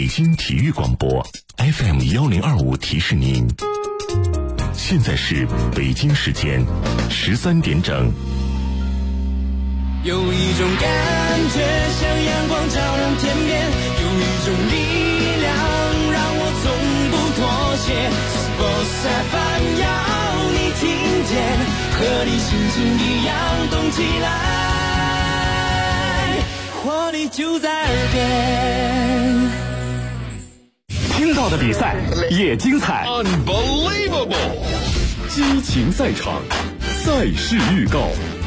北京体育广播 FM1025提示您，现在是北京时间13点整。 有一种感觉像阳光照亮天边，有一种力量让我从不妥协。Sports FM 要你听见，和你心情一样动起来，活力就在耳边。 听到的比赛也精彩 Unbelievable， 激情赛场，赛事预告。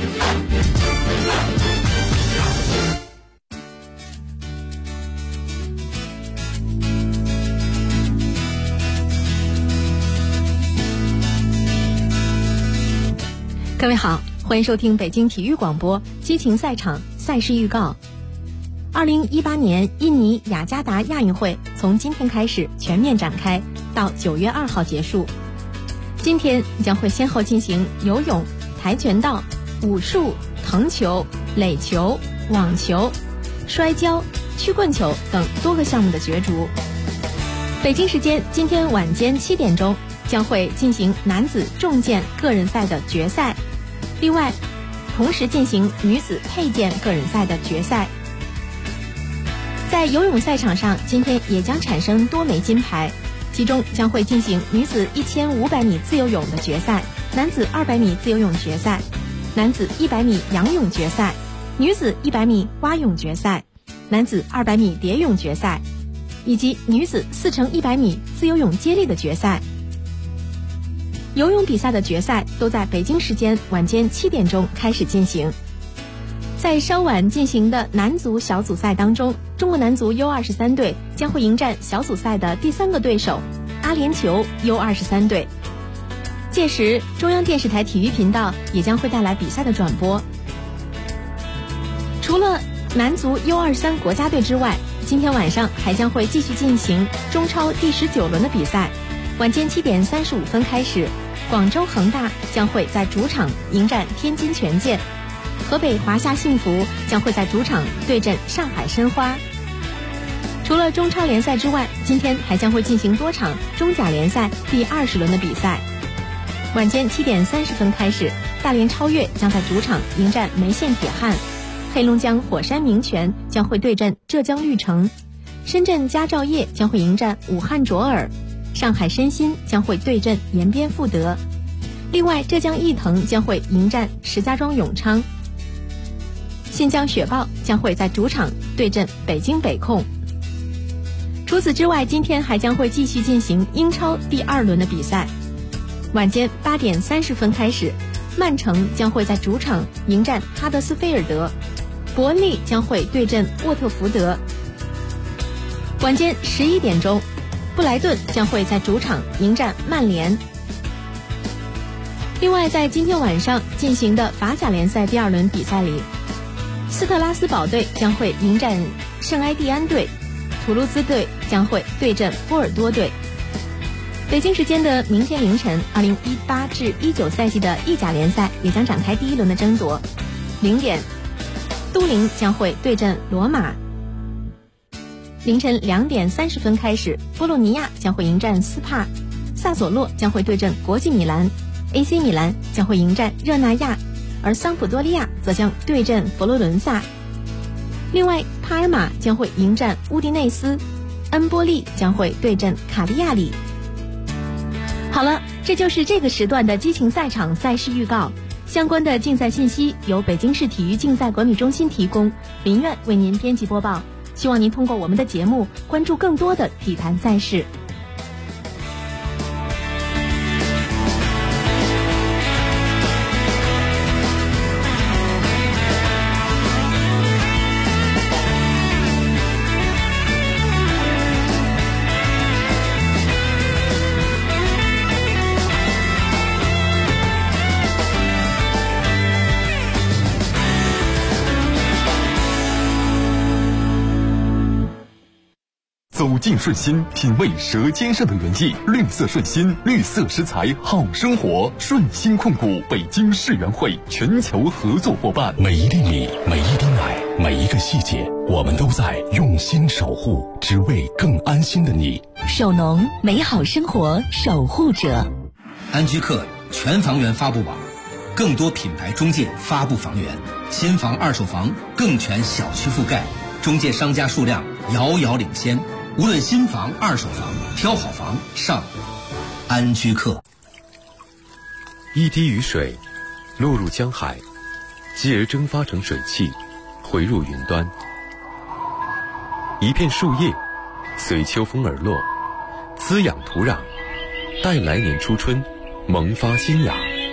各位好，欢迎收听北京体育广播激情赛场赛事预告。2018年印尼雅加达亚运会从今天开始全面展开，到9月2号结束。今天将会先后进行游泳、跆拳道、武术、藤球、垒球、网球、摔跤、曲棍球等多个项目的角逐。北京时间今天晚间7点钟将会进行男子重剑个人赛的决赛，另外同时进行女子佩剑个人赛的决赛。在游泳赛场上，今天也将产生多枚金牌，其中将会进行女子1500米自由泳的决赛，男子200米自由泳决赛，男子100米仰泳决赛，女子100米蛙泳决赛，男子200米蝶泳决赛，以及女子4×100米自由泳接力的决赛。游泳比赛的决赛都在北京时间晚间7点钟开始进行。在稍晚进行的男足小组赛当中，中国男足 U23 队将会迎战小组赛的第3个对手阿联酋 U23 队。届时中央电视台体育频道也将会带来比赛的转播。除了男足 U23 国家队之外，今天晚上还将会继续进行中超第19轮的比赛。晚间7点35分开始，广州恒大将会在主场迎战天津权健，河北华夏幸福将会在主场对阵上海申花。除了中超联赛之外，今天还将会进行多场中甲联赛第20轮的比赛。晚间7点30分开始，大连超越将在主场迎战梅县铁汉，黑龙江火山名泉将会对阵浙江绿城，深圳佳兆业将会迎战武汉卓尔，上海申鑫将会对阵延边富德，另外浙江毅腾将会迎战石家庄永昌，新疆雪豹将会在主场对阵北京北控。除此之外，今天还将会继续进行英超第2轮的比赛。晚间8点30分开始，曼城将会在主场迎战哈德斯菲尔德，伯恩利将会对阵沃特福德。晚间11点钟，布莱顿将会在主场迎战曼联。另外，在今天晚上进行的法甲联赛第2轮比赛里，斯特拉斯堡队将会迎战圣埃蒂安队，图卢兹队将会对阵波尔多队。北京时间的明天凌晨，2018至19赛季的意甲联赛也将展开第1轮的争夺。0点，都灵将会对阵罗马。凌晨2点30分开始，波洛尼亚将会迎战斯帕，萨索洛将会对阵国际米兰， AC 米兰将会迎战热那亚，而桑普多利亚则将对阵佛罗伦萨。另外，帕尔马将会迎战乌迪内斯，恩波利将会对阵卡利亚里。好了，这就是这个时段的激情赛场赛事预告。相关的竞赛信息由北京市体育竞赛管理中心提供，林苑为您编辑播报。希望您通过我们的节目关注更多的体坛赛事。 走进顺心，品味舌尖上的原意。绿色顺心，绿色食材好生活。顺心控股北京世园会全球合作伙伴。 每一粒米，每一滴奶，每一个细节，我们都在用心守护，只为更安心的你。 首农，美好生活守护者。 安居客全房源发布网，更多品牌中介发布房源，新房二手房更全小区覆盖，中介商家数量遥遥领先。无论新房二手房，挑好房上安居客。 一滴雨水落入江海，继而蒸发成水汽，回入云端。一片树叶随秋风而落，滋养土壤，待来年初春萌发新芽。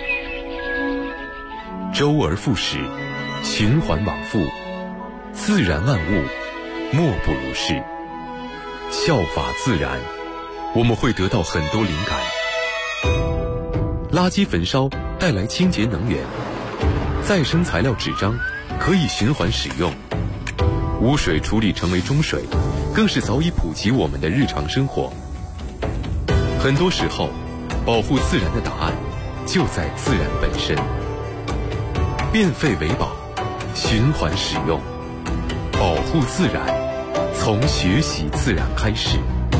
周而复始，循环往复，自然万物莫不如是。效法自然，我们会得到很多灵感。垃圾焚烧带来清洁能源，再生材料纸张可以循环使用，污水处理成为中水，更是早已普及我们的日常生活。很多时候，保护自然的答案就在自然本身。变废为宝，循环使用，保护自然，从学习自然开始。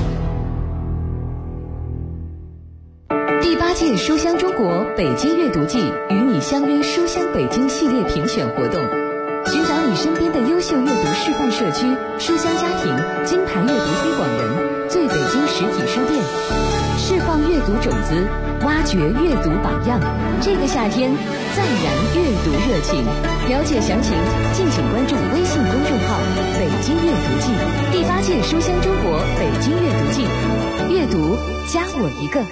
第8届书香中国北京阅读季与你相约书香北京系列评选活动，寻找你身边的优秀阅读示范社区、书香家庭、金牌阅读推广人，最北京实体书店，释放阅读种子，挖掘阅读榜样。这个夏天再燃阅读热情。了解详情，敬请关注微信公众号“北京阅读季”。第8届书香中国北京阅读季，阅读加我一个。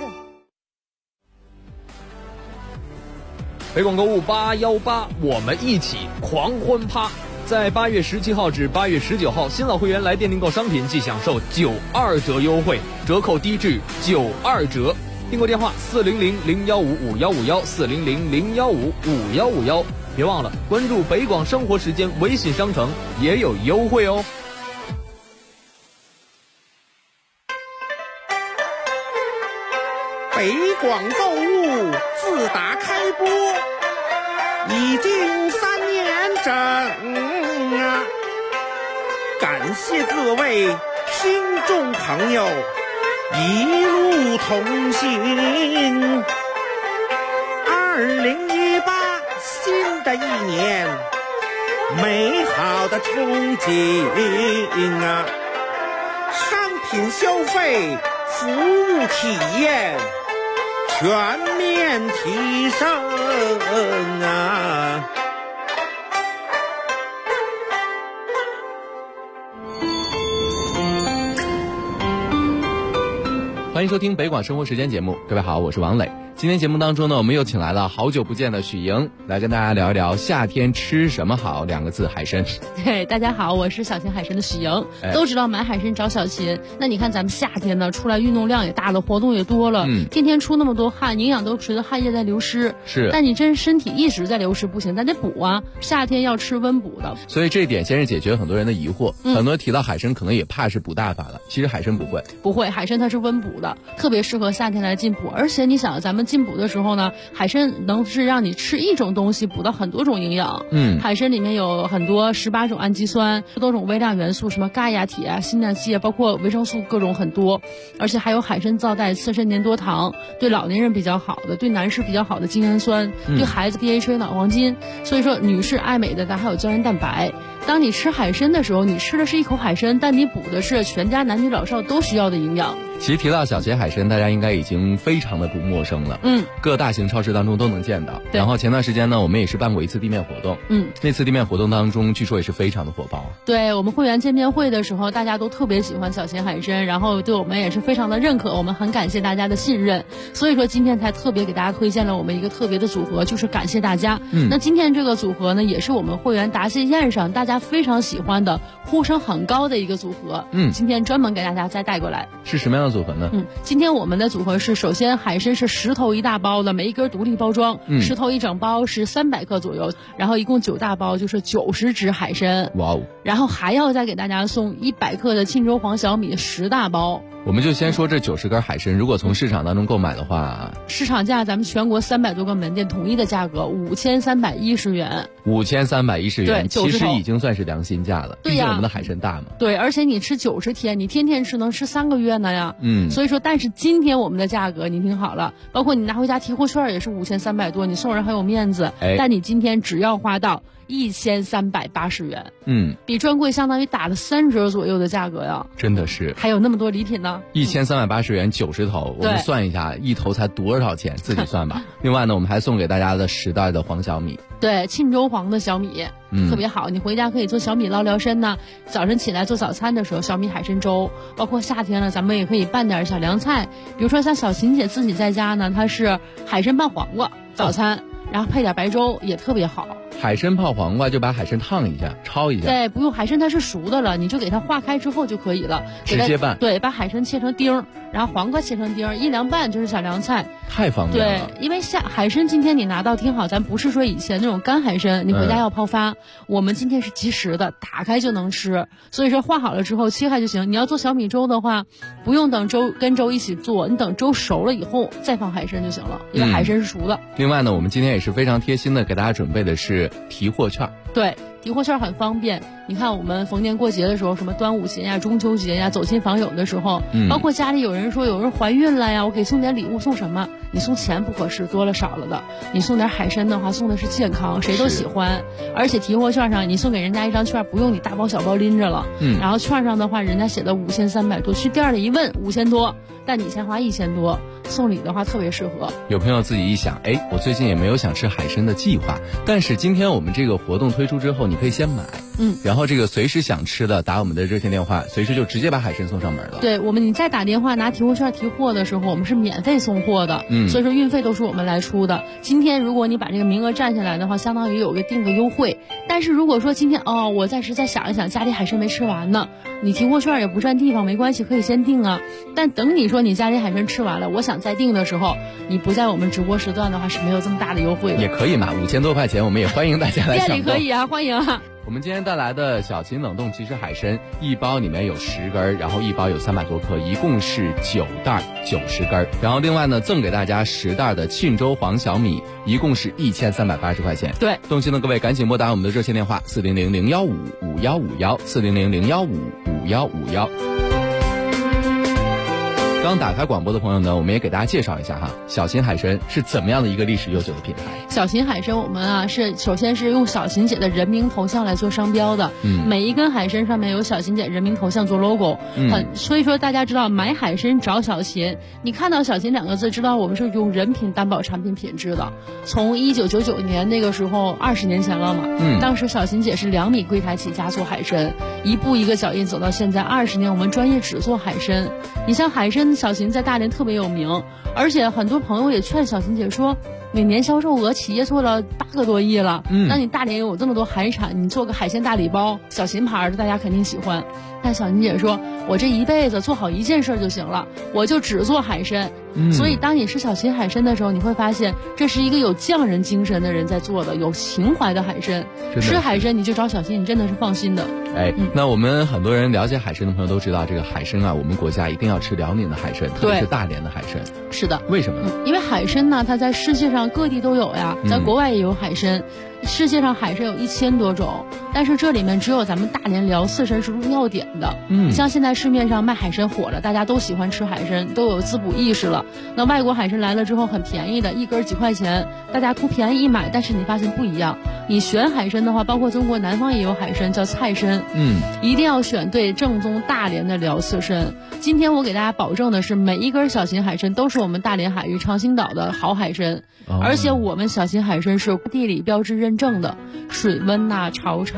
北广购物818，我们一起狂欢趴！在8月17号至8月19号，新老会员来店订购商品即享受92折优惠，折扣低至92折。订购电话400-015-5151，400-015-5151。别忘了关注北广生活时间微信商城，也有优惠哦。 北广购物自打开播已经3年整啊，感谢各位听众朋友一路同行。2018新的一年，美好的憧憬啊，商品消费、服务体验全面提升啊！ 欢迎收听北广生活时间节目，各位好，我是王磊。今天节目当中呢，我们又请来了好久不见的许莹，来跟大家聊一聊夏天吃什么好，2个字，海参。 对，大家好，我是小秦海参的许莹。都知道买海参找小秦，那你看咱们夏天呢，出来运动量也大了，活动也多了，天天出那么多汗，营养都随着汗液在流失。 是， 但你真身体一直在流失不行，咱得补啊。夏天要吃温补的， 所以这一点先是解决很多人的疑惑。很多人提到海参，可能也怕是补大法了，其实海参不会，海参它是温补的，特别适合夏天来进补。而且你想，咱们进补的时候呢，海参能是让你吃一种东西补到很多种营养。海参里面有很多18种氨基酸，多种微量元素，什么钙呀、铁啊、锌呐、硒啊，包括维生素各种很多。而且还有海参皂带刺身粘多糖，对老年人比较好的，对男士比较好的精氨酸，对孩子 DHA 脑黄金。所以说女士爱美的，咱还有胶原蛋白。当你吃海参的时候，你吃的是一口海参，但你补的是全家男女老少都需要的营养。 其实提到小秦海参，大家应该已经非常的不陌生了。各大型超市当中都能见到。然后前段时间呢，我们也是办过一次地面活动。那次地面活动当中，据说也是非常的火爆。 对，我们会员见面会的时候，大家都特别喜欢小秦海参，然后对我们也是非常的认可，我们很感谢大家的信任。所以说今天才特别给大家推荐了我们一个特别的组合，就是感谢大家。那今天这个组合呢，也是我们会员答谢宴上大家家非常喜欢的呼声很高的一个组合。今天专门给大家再带过来。 是什么样的组合呢？ 今天我们的组合是，首先海参是10头一大包的，每一根独立包装，10头一整包是300克左右，然后一共9大包就是90只海参。 哇哦！ 然后还要再给大家送100克的沁州黄小米10大包。 我们就先说这90根海参，如果从市场当中购买的话， 市场价咱们全国300多个门店统一的价格5310元。 5310元， 对， 其实已经算是良心价了。 对呀， 毕竟我们的海参大嘛。 对，而且你吃90天，你天天吃能吃3个月呢呀。所以说，但是今天我们的价格你听好了，包括你拿回家提货券也是5300多，你送人很有面子。但你今天只要花到1380元，比专柜相当于打了3折左右的价格呀。 真的是， 还有那么多礼品呢。 1380元90头，我们算一下，一头才多少钱，自己算吧。另外呢，我们还送给大家的10袋的黄小米。 对，沁州黄的小米，特别好，你回家可以做小米捞辽参呐。早晨起来做早餐的时候，小米海参粥，包括夏天了，咱们也可以拌点小凉菜，比如说像小琴姐自己在家呢，她是海参拌黄瓜早餐，然后配点白粥也特别好。 海参泡黄瓜就把海参烫一下，焯一下。 对，不用，海参它是熟的了，你就给它化开之后就可以了， 直接拌。 对，把海参切成丁，然后黄瓜切成丁，一凉拌就是小凉菜， 太方便了。 对，因为海参今天你拿到听好，咱不是说以前那种干海参，你回家要泡发，我们今天是即食的，打开就能吃。所以说化好了之后切开就行。你要做小米粥的话，不用等粥跟粥一起做，你等粥熟了以后再放海参就行了，因为海参是熟的。 另外呢，我们今天也是非常贴心的给大家准备的是提货券。 对，提货券很方便。你看我们逢年过节的时候，什么端午节呀、中秋节呀，走亲访友的时候，包括家里有人说有人怀孕了呀，我给送点礼物，送什么？你送钱不合适，多了少了的。你送点海参的话，送的是健康，谁都喜欢。而且提货券上你送给人家一张券，不用你大包小包拎着了。然后券上的话，人家写的5300多，去店里一问5000多，但你先花1000多，送礼的话特别适合。 有朋友自己一想，我最近也没有想吃海参的计划，但是今天我们这个活动推出之后，你可以先买，然后这个随时想吃的打我们的热线电话，随时就直接把海参送上门了。 对，你再打电话拿提货券提货的时候，我们是免费送货的，所以说运费都是我们来出的。今天如果你把这个名额占下来的话，相当于有个定个优惠。但是如果说今天我暂时再想一想，家里海参没吃完呢，你提货券也不占地方，没关系，可以先订啊。但等你说你家里海参吃完了，我想再订的时候，你不在我们直播时段的话是没有这么大的优惠的。 也可以嘛，5000多块钱，我们也欢迎大家来抢购。 店里可以啊，欢迎啊。 我们今天带来的小秦冷冻即食海参，一包里面有10根，然后一包有300多克，一共是9袋90根。然后另外呢，赠给大家10袋的沁州黄小米，一共是1380块钱。 对， 动心的各位赶紧拨打我们的热线电话400-015-5151，400-015-5151。刚打开广播的朋友呢，我们也给大家介绍一下哈，小秦海参是怎么样的一个历史悠久的品牌。 小秦海参我们是首先是用小秦姐的人名头像来做商标的，每一根海参上面有小秦姐人名头像做 logo，所以说大家知道买海参找小秦，你看到小秦2个字，知道我们是用人品担保产品品质的。从1999年那个时候20年前了嘛，当时小秦姐是2米柜台起家做海参，一步一个脚印走到现在20年，我们专业只做海参。你像海参小秦在大连特别有名，而且很多朋友也劝小秦姐说，每年销售额企业做了8个多亿了，那你大连有这么多海产，你做个海鲜大礼包，小秦牌的大家肯定喜欢。但小秦姐说，我这一辈子做好一件事就行了，我就只做海参。所以当你吃小秦海参的时候，你会发现这是一个有匠人精神的人在做的，有情怀的海参。吃海参你就找小秦，你真的是放心的。 那我们很多人了解海参的朋友都知道，这个海参我们国家一定要吃辽宁的海参，特别是大连的海参。 是的。 为什么呢？ 因为海参呢，它在世界上各地都有呀，在国外也有海参。世界上海参有1000多种，但是这里面只有咱们大连辽四参是入药典的。你像现在市面上卖海参火了，大家都喜欢吃海参，都有滋补意识了。那外国海参来了之后很便宜的，一根几块钱，大家图便宜一买，但是你发现不一样。你选海参的话，包括中国南方也有海参叫菜参，一定要选对正宗大连的辽四参。今天我给大家保证的是，每一根小秦海参都是我们大连海域长兴岛的好海参，而且我们小秦海参是地理标志认证的，水温呐、潮差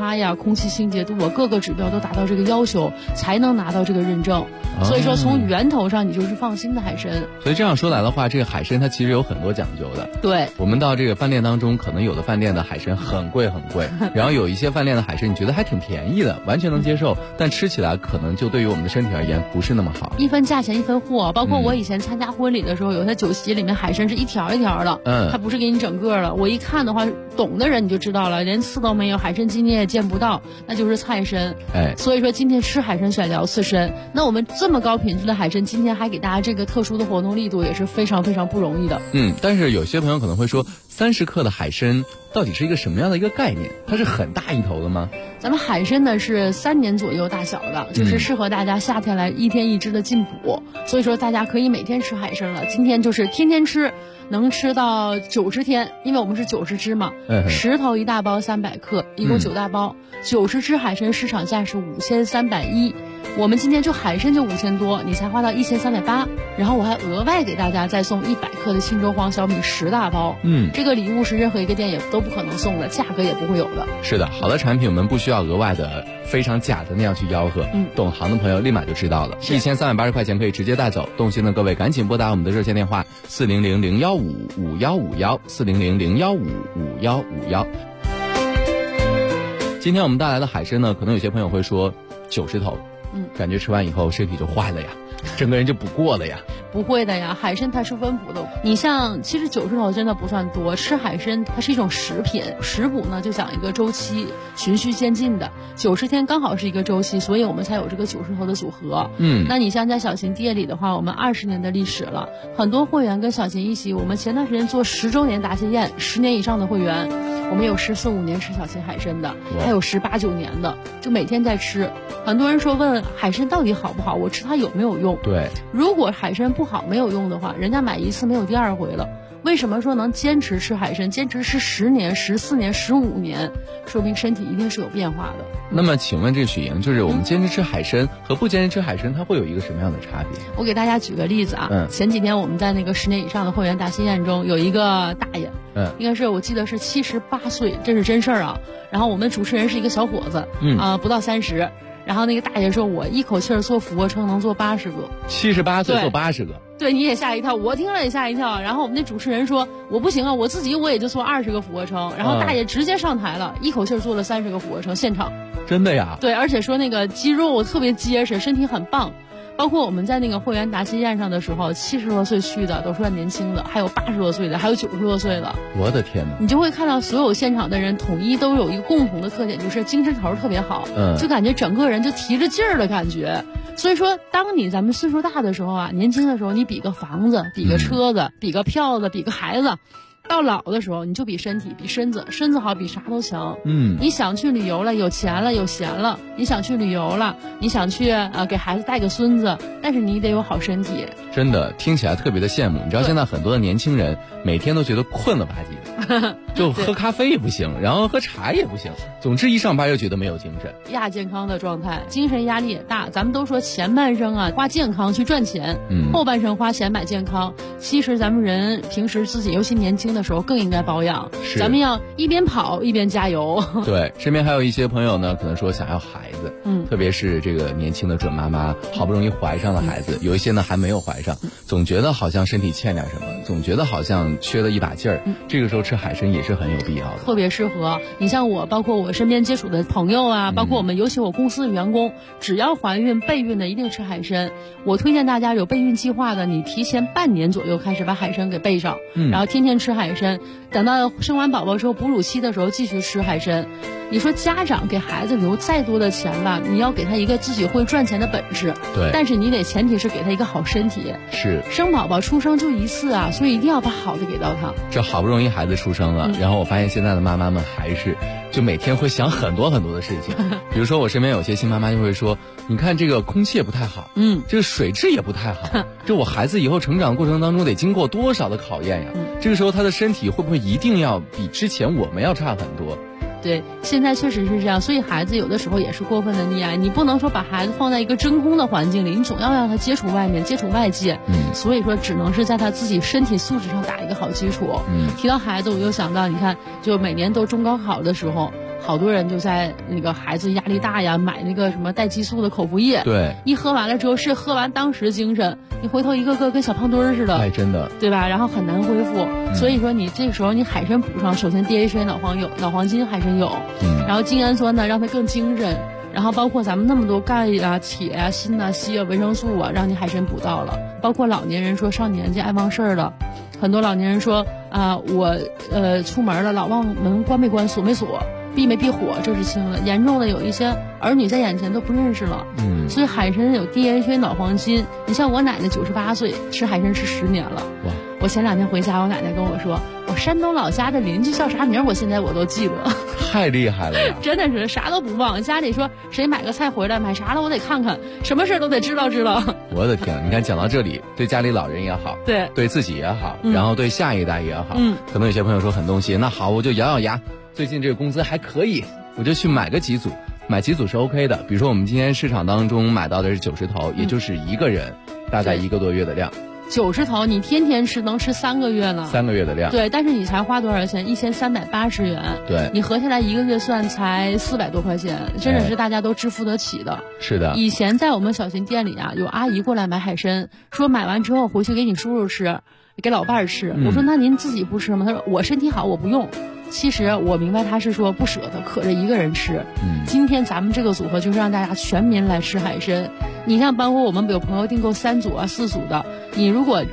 差呀、空气清洁度啊，各个指标都达到这个要求，才能拿到这个认证。所以说从源头上你就是放心的海参。 所以这样说来的话，这个海参它其实有很多讲究的。 对， 我们到这个饭店当中，可能有的饭店的海参很贵很贵，然后有一些饭店的海参你觉得还挺便宜的，完全能接受，但吃起来可能就对于我们的身体而言不是那么好。 一分价钱一分货，包括我以前参加婚礼的时候，有些酒席里面海参是一条一条的，它不是给你整个的。我一看的话，懂的人你就知道了，连刺都没有，海参筋你也见不到，那就是菜参。所以说今天吃海参选聊刺参，那我们这么高品质的海参，今天还给大家这个特殊的活动力度，也是非常非常不容易的。 但是有些朋友可能会说，30克的海参到底是一个什么样的一个概念？它是很大一头的吗？ 咱们海参呢是3年左右大小的，就是适合大家夏天来1天1只的进补，所以说大家可以每天吃海参了。今天就是天天吃，能吃到90天，因为我们是90只嘛，10头1大包300克，一共9大包，90只海参市场价是5310，我们今天就海参就5000多，你才花到1380，然后我还额外给大家再送100克的青州黄小米10大包，这个礼物是任何一个店也都不可能送的，价格也不会有的。 是的，好的产品我们不需要额外的非常假的那样去吆喝，懂行的朋友立马就知道了，1380块钱可以直接带走。动心的各位赶紧拨打我们的热线电话400-015-5151，400-015-5151。今天我们带来的海参呢，可能有些朋友会说90头，感觉吃完以后身体就坏了呀，整个人就不过了呀。 不会的呀，海参它是温补的。你像其实90头真的不算多，吃海参它是一种食品，食补呢就讲一个周期，循序渐进的，90天刚好是一个周期，所以我们才有这个90头的组合。那你像在小秦店里的话，我们20年的历史了，很多会员跟小秦一起，我们前段时间做10周年答谢宴，10年以上的会员，我们有14、15年吃小秦海参的，还有18、19年的，就每天在吃。很多人说问海参到底好不好，我吃它有没有用？ 对， 如果海参不好没有用的话，人家买一次没有第二回了。为什么说能坚持吃海参，坚持吃10年、14年、15年，说明身体一定是有变化的。 那么请问这许莹，就是我们坚持吃海参和不坚持吃海参，它会有一个什么样的差别？ 我给大家举个例子啊，前几天我们在那个10年以上的会员答谢宴中，有一个大爷，应该是我记得是78岁，这是真事儿啊。然后我们主持人是一个小伙子，不到30。然后那个大爷说，我一口气做俯卧撑能做80个 ，78岁做80个， 对，你也吓一跳，我听了也吓一跳。然后我们那主持人说，我不行啊，我自己也就做20个俯卧撑。然后大爷直接上台了，一口气做了30个俯卧撑，现场。 真的呀？ 对，而且说那个肌肉特别结实，身体很棒。包括我们在那个会员答谢宴上的时候，70多岁去的都算年轻的，还有80多岁的，还有90多岁的。 我的天哪！ 你就会看到所有现场的人统一都有一个共同的特点，就是精神头特别好，就感觉整个人就提着劲儿的感觉。所以说，当咱们岁数大的时候啊，年轻的时候你比个房子，比个车子，比个票子，比个孩子。到老的时候，你就比身体，比身子好，比啥都强。你想去旅游了，有钱了，有闲了，你想去旅游了，你想去给孩子带个孙子，但是你得有好身体。 真的听起来特别的羡慕。你知道现在很多的年轻人每天都觉得困了吧唧的，就喝咖啡也不行，然后喝茶也不行，总之一上班就觉得没有精神， 亚健康的状态，精神压力也大。咱们都说前半生啊花健康去赚钱，后半生花钱买健康。其实咱们人平时自己尤其年轻的时候更应该保养，咱们要一边跑一边加油。 对，身边还有一些朋友呢，可能说想要孩子，特别是这个年轻的准妈妈，好不容易怀上了孩子，有一些呢还没有怀上，总觉得好像身体欠点什么，总觉得好像缺了一把劲儿，这个时候吃海参也是很有必要的， 特别适合。你像我，包括我身边接触的朋友啊，包括我们尤其我公司的员工，只要怀孕备孕的一定吃海参。我推荐大家有备孕计划的，你提前半年左右开始把海参给备上，然后天天吃海参，等到生完宝宝之后哺乳期的时候继续吃海参。你说家长给孩子留再多的钱吧，你要给他一个自己会赚钱的本事， 对， 但是你得前提是给他一个好身体。 是， 生宝宝出生就一次啊，所以一定要把好的给到他。 这好不容易孩子出生了，然后我发现现在的妈妈们还是就每天会想很多很多的事情。比如说我身边有些新妈妈就会说，你看这个空气也不太好，这个水质也不太好，这我孩子以后成长过程当中得经过多少的考验呀，这个时候他的身体会不会一定要比之前我们要差很多？ 对，现在确实是这样，所以孩子有的时候也是过分的溺爱，你不能说把孩子放在一个真空的环境里，你总要让他接触外面，接触外界，所以说只能是在他自己身体素质上打一个好基础。提到孩子，我又想到，你看，就每年都中高考的时候， 好多人就在那个孩子压力大呀，买那个什么带激素的口服液。 对， 一喝完了之后是喝完当时精神，你回头一个个跟小胖墩儿似的。 哎，真的， 对吧？然后很难恢复。所以说你这个时候你海参补上，首先 DHA 脑黄金海参有，然后精氨酸呢让它更精神。然后包括咱们那么多钙啊、铁啊、锌啊、硒啊、维生素啊，让你海参补到了。包括老年人说上年纪爱忘事儿了，很多老年人说我出门了老忘门关没关锁没锁，闭没闭火，这是轻的。严重的有一些儿女在眼前都不认识了。所以海参有 DHA 脑黄金。你像我奶奶98岁，吃海参吃10年了。哇！我前2天回家，我奶奶跟我说，我山东老家的邻居叫啥名，我现在我都记得。 太厉害了呀！ 真的是啥都不忘。家里说谁买个菜回来，买啥了我得看看，什么事都得知道。 我的天，你看讲到这里，对家里老人也好，对自己也好，然后对下一代也好，可能有些朋友说很动心，那好，我就咬咬牙，最近这个工资还可以，我就去买个几组。买几组是 OK 的，比如说我们今天市场当中买到的是90头，也就是一个人大概1个多月的量。 90头你天天吃能吃3个月呢？3 个月的量。 对，但是你才花多少钱？1380元。 对， 你合下来1个月算才400多块钱，真的是大家都支付得起的。 是的。 以前在我们小型店里啊，有阿姨过来买海参，说买完之后回去给你叔叔吃，给老伴儿吃。我说那您自己不吃吗？他说我身体好，我不用。其实我明白他是说不舍得，可着一个人吃。今天咱们这个组合就是让大家全民来吃海参。你像包括我们有朋友订购3组啊、4组的，你如果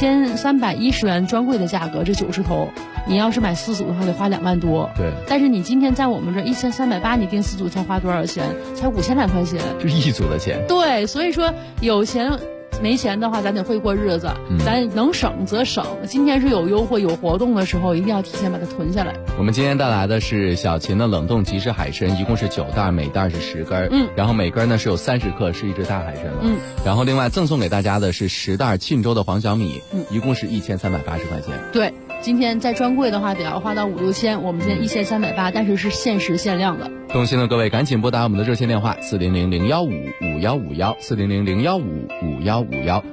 5310元专柜的价格，这90头，你要是买4组的话得花2万多。 对。 但是你今天在我们这1380，你订4组才花多少钱？才5000来块钱。 就1组的钱。 对，所以说有钱。没钱的话，咱得会过日子，咱能省则省。今天是有优惠、有活动的时候，一定要提前把它囤下来。 我们今天带来的是小秦的冷冻即食海参，一共是9袋，每袋是10根，然后每根呢是有30克，是一只大海参了。然后另外赠送给大家的是10袋沁州的黄小米，一共是1380块钱。 对，今天在专柜的话得要花到5、6千，我们今天1380，但是是限时限量的。 动心的各位赶紧拨打我们的热线电话400-015-5151，400-015-5151。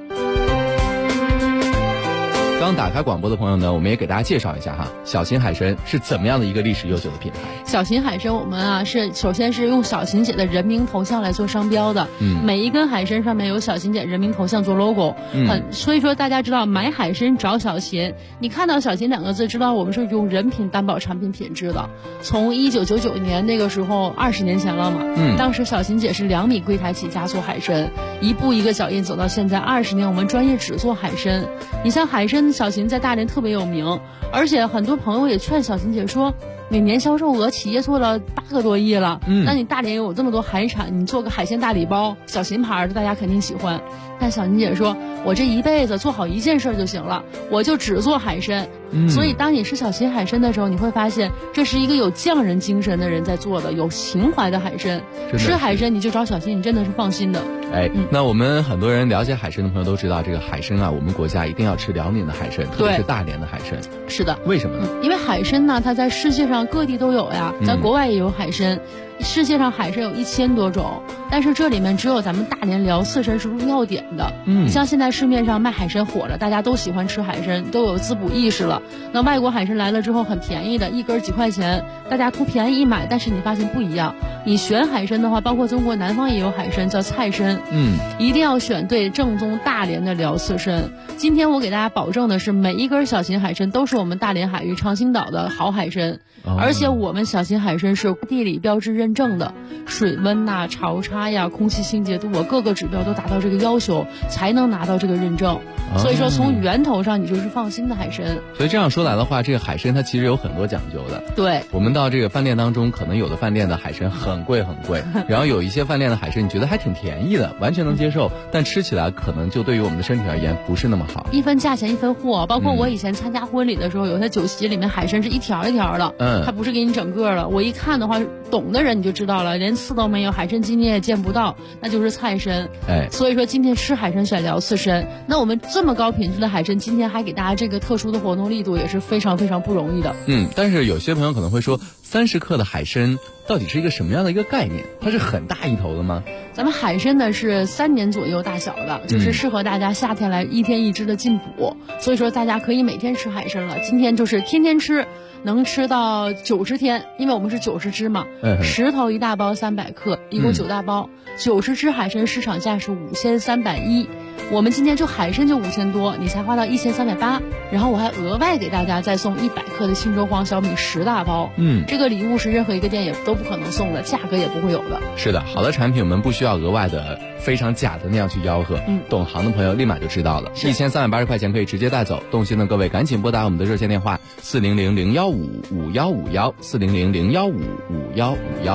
刚打开广播的朋友呢，我们也给大家介绍一下哈，小秦海参是怎么样的一个历史悠久的品牌。 小秦海参我们是首先是用小秦姐的人名头像来做商标的，每一根海参上面有小秦姐人名头像做 logo，所以说大家知道买海参找小秦，你看到小秦2个字，知道我们是用人品担保产品品质的。从1999年那个时候20年前了嘛，当时小秦姐是2米柜台起家做海参，一步一个脚印走到现在20年，我们专业只做海参。你像海参小秦在大连特别有名，而且很多朋友也劝小秦姐说，你年销售额企业做了8个多亿了，那你大连有这么多海产，你做个海鲜大礼包，小秦牌的大家肯定喜欢。但小秦姐说，我这一辈子做好一件事就行了，我就只做海参。所以当你吃小秦海参的时候，你会发现这是一个有匠人精神的人在做的，有情怀的海参。吃海参你就找小秦，你真的是放心的。 那我们很多人了解海参的朋友都知道，这个海参啊，我们国家一定要吃辽宁的海参，特别是大连的海参。 是的。 为什么呢？ 因为海参呢，它在世界上各地都有呀，咱国外也有海参。世界上海参有1000多种，但是这里面只有咱们大连辽刺参是入药典的。你像现在市面上卖海参火了，大家都喜欢吃海参，都有滋补意识了。那外国海参来了之后很便宜的，一根几块钱，大家图便宜一买，但是你发现不一样。你选海参的话，包括中国南方也有海参叫菜参，一定要选对正宗大连的辽刺参。今天我给大家保证的是，每一根小秦海参都是我们大连海域长兴岛的好海参，而且我们小秦海参是地理标志认证的，水温呐、潮差呀、空气清洁度啊，各个指标都达到这个要求，才能拿到这个认证。所以说从源头上你就是放心的海参。 所以这样说来的话，这个海参它其实有很多讲究的。 对， 我们到这个饭店当中，可能有的饭店的海参很贵很贵，然后有一些饭店的海参你觉得还挺便宜的，完全能接受，但吃起来可能就对于我们的身体而言不是那么好。 一分价钱一分货，包括我以前参加婚礼的时候，有些酒席里面海参是一条一条的，它不是给你整个的。我一看的话，懂的人你就知道了，连刺都没有，海参筋你也见不到，那就是菜参。所以说今天吃海参选辽刺参，那我们这么高品质的海参，今天还给大家这个特殊的活动力度，也是非常非常不容易的。 但是有些朋友可能会说，30克的海参到底是一个什么样的一个概念？它是很大一头的吗？ 咱们海参呢是3年左右大小的，就是适合大家夏天来1天1只的进补，所以说大家可以每天吃海参了。今天就是天天吃， 能吃到90天，因为我们是90只嘛，石头1大包300克，一共9大包，90只海参市场价是5310，我们今天就海参就5000多，你才花到1380，然后我还额外给大家再送100克的信州黄小米10大包，这个礼物是任何一个店也都不可能送的，价格也不会有的。 是的，好的产品我们不需要额外的非常假的那样去吆喝，懂行的朋友立马就知道了，1380块钱可以直接带走。动心的各位赶紧拨打我们的热线电话400-015-5151，400-015-5151。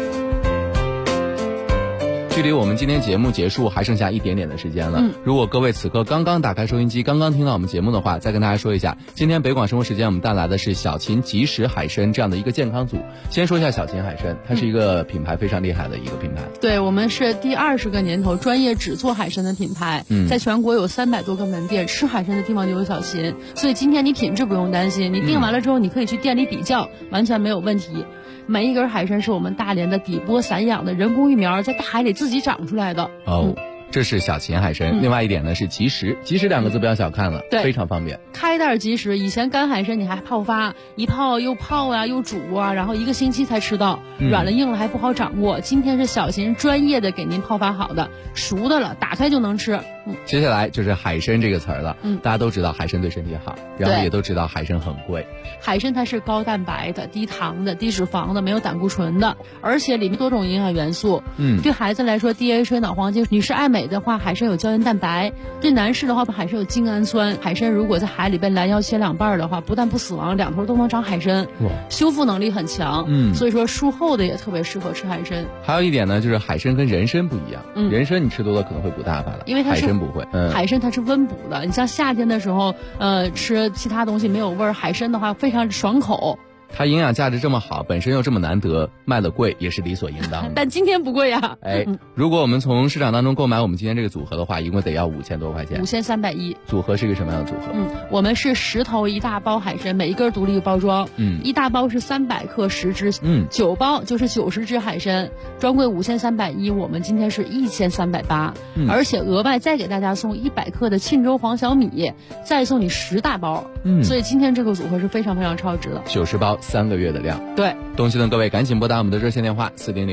距离我们今天节目结束还剩下一点点的时间了。如果各位此刻刚刚打开收音机，刚刚听到我们节目的话，再跟大家说一下，今天北广生活时间我们带来的是小秦即食海参这样的一个健康组。先说一下小秦海参，它是一个品牌非常厉害的一个品牌。 对，我们是第20个年头专业只做海参的品牌，在全国有300多个门店，吃海参的地方就有小秦，所以今天你品质不用担心，你订完了之后你可以去店里比较，完全没有问题。每一根海参是我们大连的底波散养的人工育苗，在大海里自己长出来的。 这是小秦海参。另外一点呢是即食，即食2个字不要小看了，非常方便。 开袋即食，以前干海参你还泡发，一泡又泡啊又煮啊，然后1个星期才吃到，软了硬了还不好掌握。今天是小秦专业的给您泡发好的，熟的了，打开就能吃。 接下来就是海参这个词儿了。大家都知道海参对身体好，然后也都知道海参很贵。 海参它是高蛋白的、低糖的、低脂肪的，没有胆固醇的，而且里面多种营养元素。对孩子来说 DHA 脑黄金，女士爱美的话，海参有胶原蛋白；对男士的话，海参有精氨酸。海参如果在海里被拦腰切2半的话，不但不死亡，两头都能长海参，修复能力很强。所以说术后的也特别适合吃海参。 还有一点呢，就是海参跟人参不一样，人参你吃多了可能会补大发了， 因为它是海参不会。 海参它是温补的，你像夏天的时候，吃其他东西没有味儿，海参的话非常爽口。 它营养价值这么好，本身又这么难得，卖的贵也是理所应当的。 但今天不贵呀。 如果我们从市场当中购买我们今天这个组合的话，一共得要5000多块钱。 5310。 组合是一个什么样的组合？ 我们是10头1大包海参，每一根独立包装。1大包是300克10只，9包就是90只海参，专柜5310，我们今天是1380，而且额外再给大家送100克的沁州黄小米，再送你10大包。所以今天这个组合是非常非常超值的。 90包3个月的量。 对， 东西的各位赶紧拨打我们的热线电话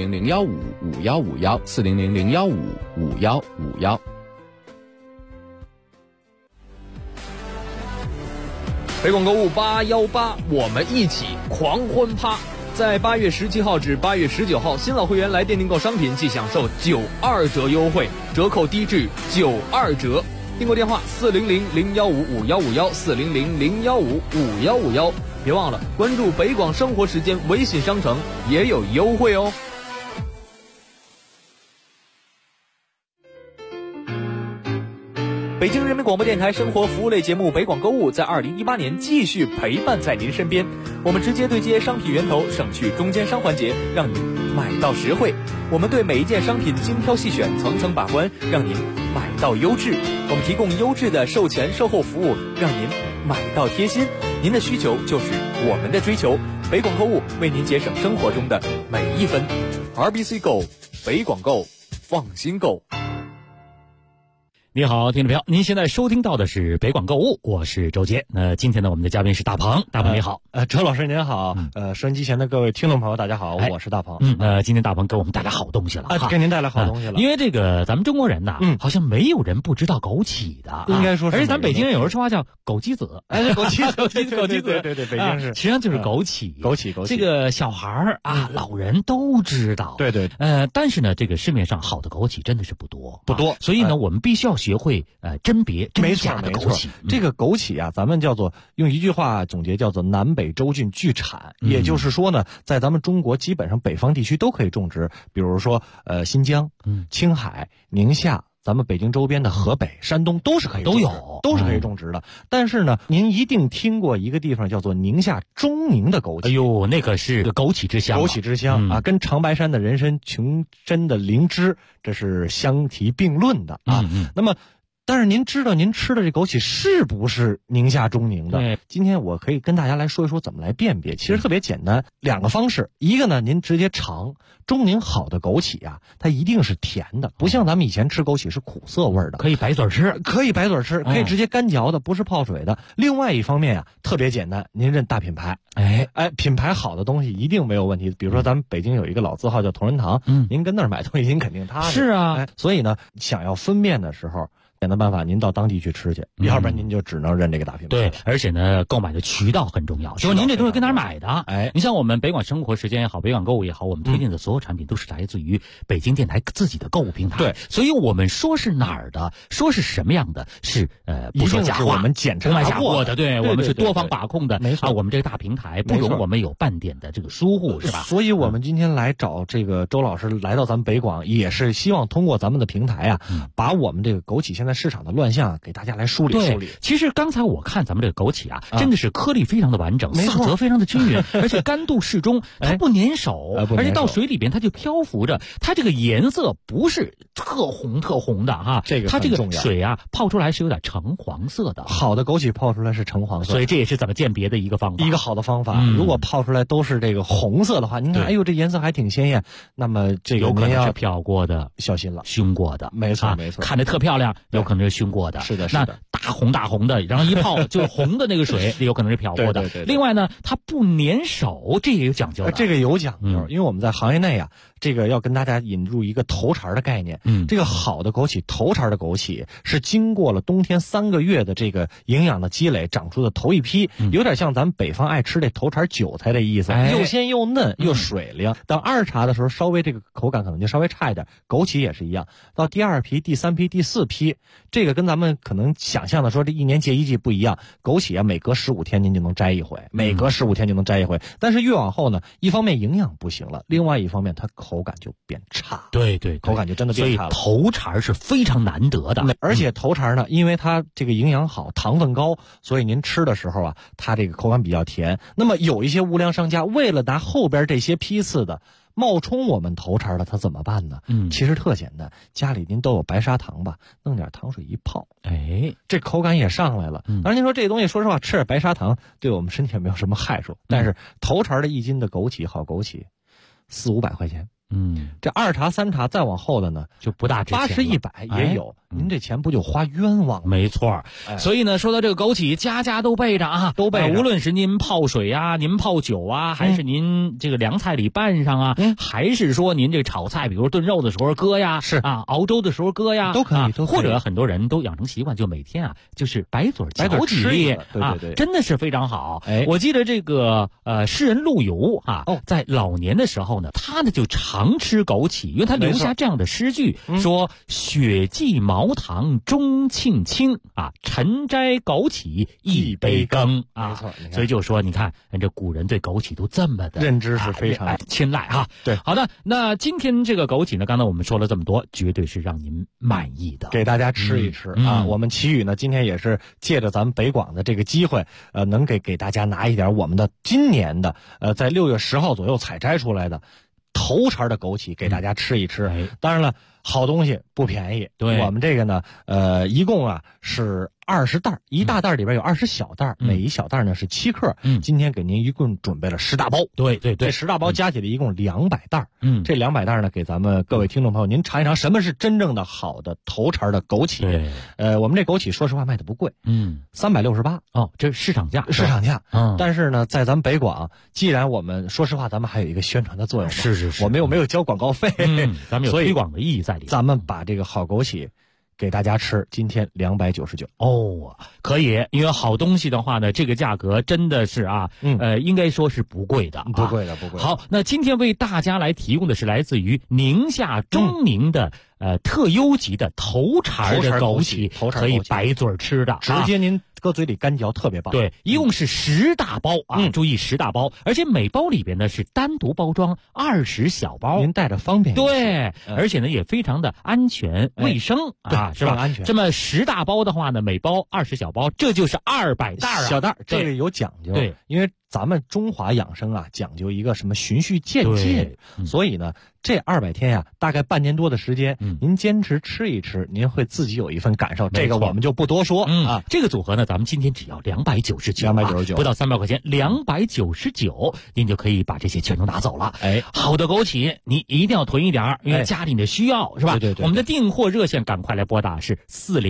400-015-5151，400-015-5151。 北广购物818，我们一起狂欢趴。在8月17号至8月19号，新老会员来店订购商品即享受92折优惠，折扣低至92折。订购电话400-015-5151，400-015-5151。别忘了关注北广生活时间微信商城，也有优惠哦。北京人民广播电台生活服务类节目北广购物在2018年继续陪伴在您身边，我们直接对接商品源头，省去中间商环节，让您买到实惠。我们对每一件商品精挑细选，层层把关，让您买到优质。我们提供优质的售前售后服务，让您买到贴心。您的需求就是我们的追求，北广购物为您节省生活中的每一分。RBC 购，北广购，放心购。 你好，听众朋友，您现在收听到的是北广购物，我是周杰。那今天呢，我们的嘉宾是大鹏，大鹏你好。 周老师您好，收音机前的各位听众朋友大家好，我是大鹏。 今天大鹏给我们带来好东西了， 给您带来好东西了。 因为这个咱们中国人呐，好像没有人不知道枸杞的， 应该说是。 而且咱北京人有人说话叫枸杞子， 枸杞子，对，北京是， 实际上就是枸杞， 枸杞。 这个小孩啊，老人都知道。 对。 但是呢，这个市面上好的枸杞真的是不多，所以呢，我们必须要学会甄别真假的枸杞。 这个枸杞啊，咱们叫做用一句话总结，叫做南北洲郡俱产。也就是说呢，在咱们中国基本上北方地区都可以种植，比如说新疆、青海、宁夏，咱们北京周边的河北、山东都是可以种植，都是可以种植的。但是呢，您一定听过一个地方叫做宁夏中宁的枸杞。 哎呦，那个是枸杞之乡， 枸杞之乡啊，跟长白山的人参、琼珍的灵芝，这是相提并论的啊。那么但是您知道您吃的这枸杞是不是宁夏中宁的？ 对， 今天我可以跟大家来说一说怎么来辨别。其实特别简单，2个方式。一个呢，您直接尝中宁好的枸杞啊，它一定是甜的，不像咱们以前吃枸杞是苦涩味的。 可以白嘴吃， 可以白嘴吃，可以直接干嚼的，不是泡水的。另外一方面啊，特别简单，您认大品牌。品牌好的东西一定没有问题。比如说咱们北京有一个老字号叫同仁堂，您跟那儿买东西您肯定踏实。 是啊， 所以呢，想要分辨的时候，简单办法，您到当地去吃去，要不然您就只能认这个大品牌。 对，而且呢，购买的渠道很重要，就是您这东西跟哪儿买的。你像我们北广生活时间也好，北广购物也好，我们推荐的所有产品都是来自于北京电台自己的购物平台。 对， 所以我们说是哪儿的，说是什么样的，是不说假话， 我们检查过的，对，我们是多方把控的。 没错， 我们这个大平台不容我们有半点的这个疏忽，是吧？ 所以我们今天来找这个周老师来到咱们北广，也是希望通过咱们的平台啊，把我们这个枸杞现在市场的乱象给大家来梳理梳理。 其实刚才我看咱们这个枸杞啊，真的是颗粒非常的完整，色泽非常的均匀，而且干度适中，它不粘手，而且到水里边它就漂浮着，它这个颜色不是特红的哈，它这个水啊泡出来是有点橙黄色的。 好的枸杞泡出来是橙黄色， 所以这也是怎么鉴别的一个方法， 一个好的方法。如果泡出来都是这个红色的话，您看，哎呦，这颜色还挺鲜艳，那么这个有可能是漂过的， 小心了， 熏过的， 没错没错， 看着特漂亮，有可能是熏过的。 是的， 那大红的，然后一泡就是红的那个水，有可能是漂过的。另外呢，它不粘手，这也有讲究的。 这个有讲究，因为我们在行业内啊，这个要跟大家引入一个头茬的概念。这个好的枸杞，头茬的枸杞是经过了冬天3个月的这个营养的积累长出的头一批，有点像咱们北方爱吃这头茬韭菜的意思，又鲜又嫩又水灵。到2茬的时候，稍微这个口感可能就稍微差一点。枸杞也是一样，到第2批、第3批、第4批，这个跟咱们可能想象的说这1年结一季不一样。枸杞啊，每隔15天您就能摘一回，每隔15天就能摘一回。但是越往后呢，一方面营养不行了，另外一方面它口感就变差。 对， 口感就真的变差了。 所以头茬是非常难得的， 而且头茬呢，因为它这个营养好，糖分高，所以您吃的时候啊，它这个口感比较甜。那么有一些无良商家为了拿后边这些批次的冒充我们头茬的，他怎么办呢？其实特简单，家里您都有白砂糖吧，弄点糖水一泡，这口感也上来了。当然您说这东西，说实话，吃点白砂糖对我们身体也没有什么害处，但是头茬的1斤的枸杞，好枸杞400-500块钱。这2茬3茬再往后的呢， 就不大值钱了 ，80-100也有。您这钱不就花冤枉了？ 没错。所以呢，说到这个枸杞，家家都备着啊， 都备着。 无论是您泡水啊，您泡酒啊，还是您这个凉菜里拌上啊，还是说您这个炒菜，比如炖肉的时候搁呀， 是啊，熬粥的时候搁呀， 都可以。 或者很多人都养成习惯，就每天啊，就是白嘴嚼几粒， 对， 真的是非常好。我记得这个诗人陆游啊，在老年的时候呢，他呢就常吃枸杞，因为他留下这样的诗句，说雪霁茅堂钟磬清啊，晨摘枸杞一杯羹啊。 没错， 所以就说你看这古人对枸杞都这么的认知是非常青睐啊。 对， 好的，那今天这个枸杞呢，刚才我们说了这么多，绝对是让您满意的， 给大家吃一吃啊。我们奇宇呢，今天也是借着咱们北广的这个机会，能给大家拿一点我们的今年的在6月10号左右采摘出来的头茬的枸杞给大家吃一吃。当然了，好东西不便宜。 对， 我们这个呢，一共啊是20袋，一大袋里边有20小袋，每一小袋呢是7克。今天给您一共准备了10大包。 对， 这10大包加起来一共200袋。这200袋呢，给咱们各位听众朋友，您尝一尝什么是真正的好的头茬的枸杞。我们这枸杞说实话卖的不贵，368。 这是市场价。 但是呢，在咱们北广，既然我们说实话，咱们还有一个宣传的作用嘛， 是， 我们又没有交广告费， 咱们有推广的意义在里。 咱们把这个好枸杞给大家吃，今天299。 可以，因为好东西的话呢，这个价格真的是啊，应该说是不贵的， 不贵的。 好，那今天为大家来提供的是来自于宁夏中宁的特优级的头茬的枸杞，可以白嘴吃的， 直接您搁嘴里干嚼，特别棒。 对，一共是10大包啊，注意10大包，而且每包里边呢是单独包装20小包， 您带着方便。 对，而且呢也非常的安全卫生啊，是吧？ 安全。 这么10大包的话呢，每包20小包，这就是200袋啊， 小袋，这个有讲究。 对， 因为咱们中华养生啊，讲究一个什么循序渐进，所以呢，这200天呀，大概半年多的时间，您坚持吃一吃，您会自己有一份感受。这个我们就不多说啊。 这个组合呢，咱们今天只要299，不到300块钱，299，您就可以把这些全都拿走了。哎，好的枸杞，你一定要囤一点，因为家里的需要是吧？对。我们的订货热线赶快来拨打是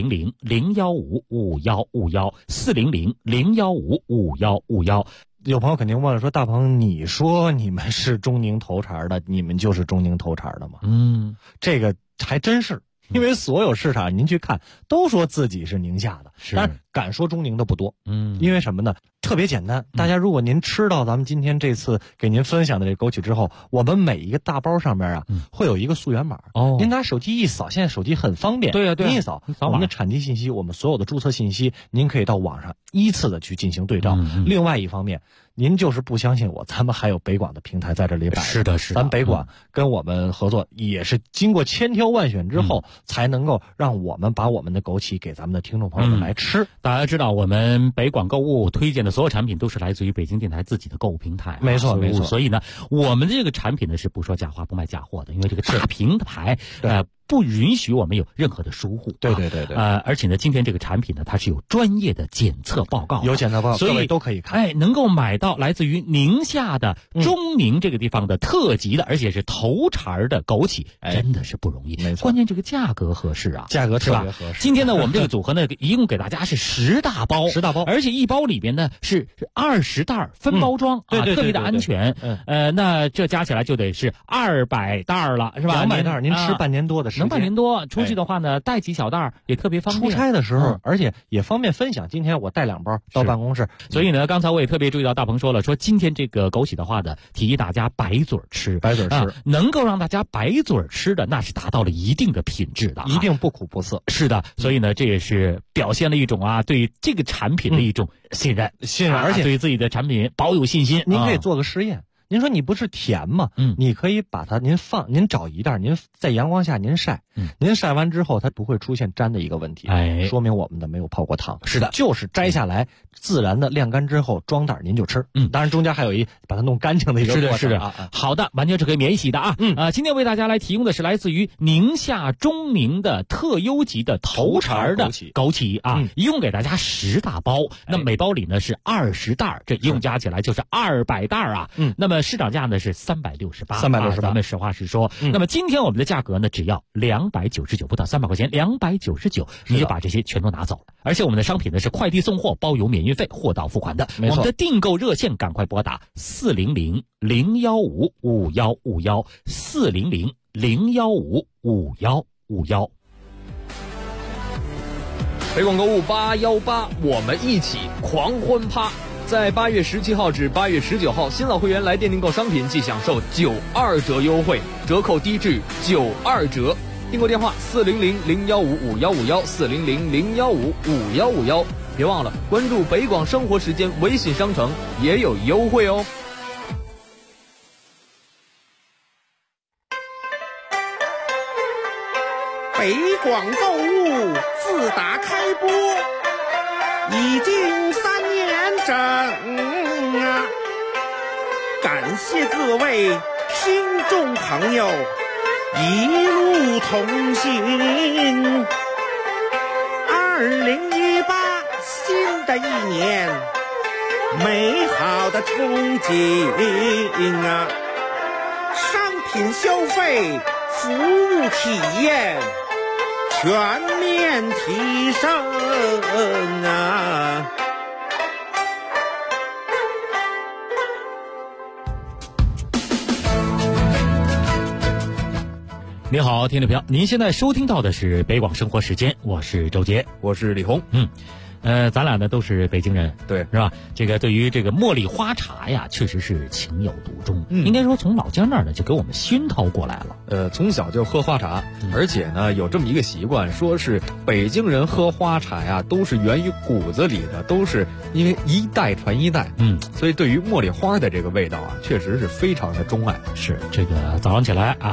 400-015-5151，400-015-5151。 有朋友肯定问了，说大鹏，你说你们是中宁头茬的，你们就是中宁头茬的吗？这个还真是，因为所有市场您去看，都说自己是宁夏的，但是敢说中宁的不多。因为什么呢？特别简单，大家如果您吃到咱们今天这次给您分享的这枸杞之后，我们每一个大包上面啊，会有一个溯源码。您拿手机一扫，现在手机很方便。对，您一扫我们的产地信息，我们所有的注册信息，您可以到网上依次的去进行对照。另外一方面，您就是不相信我，咱们还有北广的平台在这里摆。是的。咱北广跟我们合作，也是经过千挑万选之后，才能够让我们把我们的枸杞给咱们的听众朋友们来吃。 大家知道，我们北广购物推荐的所有产品都是来自于北京电台自己的购物平台。没错。所以呢，我们这个产品呢是不说假话不卖假货的，因为这个大平台不允许我们有任何的疏忽。对。而且呢，今天这个产品呢，它是有专业的检测报告，有检测报告，所以各位都可以看。能够买到来自于宁夏的中宁这个地方的特级的，而且是头茬的枸杞，真的是不容易。没错。关键这个价格合适啊，价格特别合适。今天呢，我们这个组合呢，一共给大家是10大包，而且一包里边呢是20袋分包装，特别的安全。那这加起来就得是200袋了，是吧？200袋，您吃半年多的时间。能半年多，出去的话呢，带几小袋也特别方便。出差的时候，而且也方便分享。今天我带2包到办公室，所以呢，刚才我也特别注意到大鹏说了，说今天这个枸杞的话呢，提议大家白嘴吃，能够让大家白嘴吃的，那是达到了一定的品质的，一定不苦不涩。是的，所以呢，这也是表现了一种对这个产品的一种信任，而且对自己的产品保有信心。您可以做个实验。您说你不是甜吗？你可以把它您找一袋，您在阳光下您晒，您晒完之后它不会出现粘的一个问题，说明我们的没有泡过汤。是的，就是摘下来自然的晾干之后装袋您就吃。当然中间还有把它弄干净的一个过程。是的。好的，完全是可以免洗的啊。今天为大家来提供的是来自于宁夏中宁的特优级的头茬的枸杞啊，一共给大家10大包，那每包里呢是20袋，这一共加起来就是200袋啊。那么市场价呢是368，咱们实话实说。那么今天我们的价格呢只要299，不到300块钱，299，你就把这些全都拿走了。而且我们的商品呢是快递送货，包邮免运费，货到付款的。我们的订购热线赶快拨打400-015-5151，400-015-5151。 北广购物818，我们一起狂欢趴。在8月17号至8月19号，新老会员来店订购商品即享受92折优惠，折扣低至92折。订购电话400-015-5151，400-015-5151。别忘了关注北广生活时间微信商城，也有优惠哦。 北广购物自打开播已经3年整啊！感谢各位听众朋友一路同行。2018新的一年，美好的憧憬啊！商品消费、服务体验全面提升啊！ 你好，听众朋友，您现在收听到的是北广生活时间，我是周杰， 我是李红。 咱俩呢都是北京人，对，是吧？这个对于这个茉莉花茶呀，确实是情有独钟。应该说从老家那儿呢就给我们熏陶过来了。 从小就喝花茶，而且呢有这么一个习惯，说是北京人喝花茶呀，都是源于骨子里的，都是因为一代传一代。所以对于茉莉花的这个味道啊，确实是非常的钟爱。 是这个早上起来啊。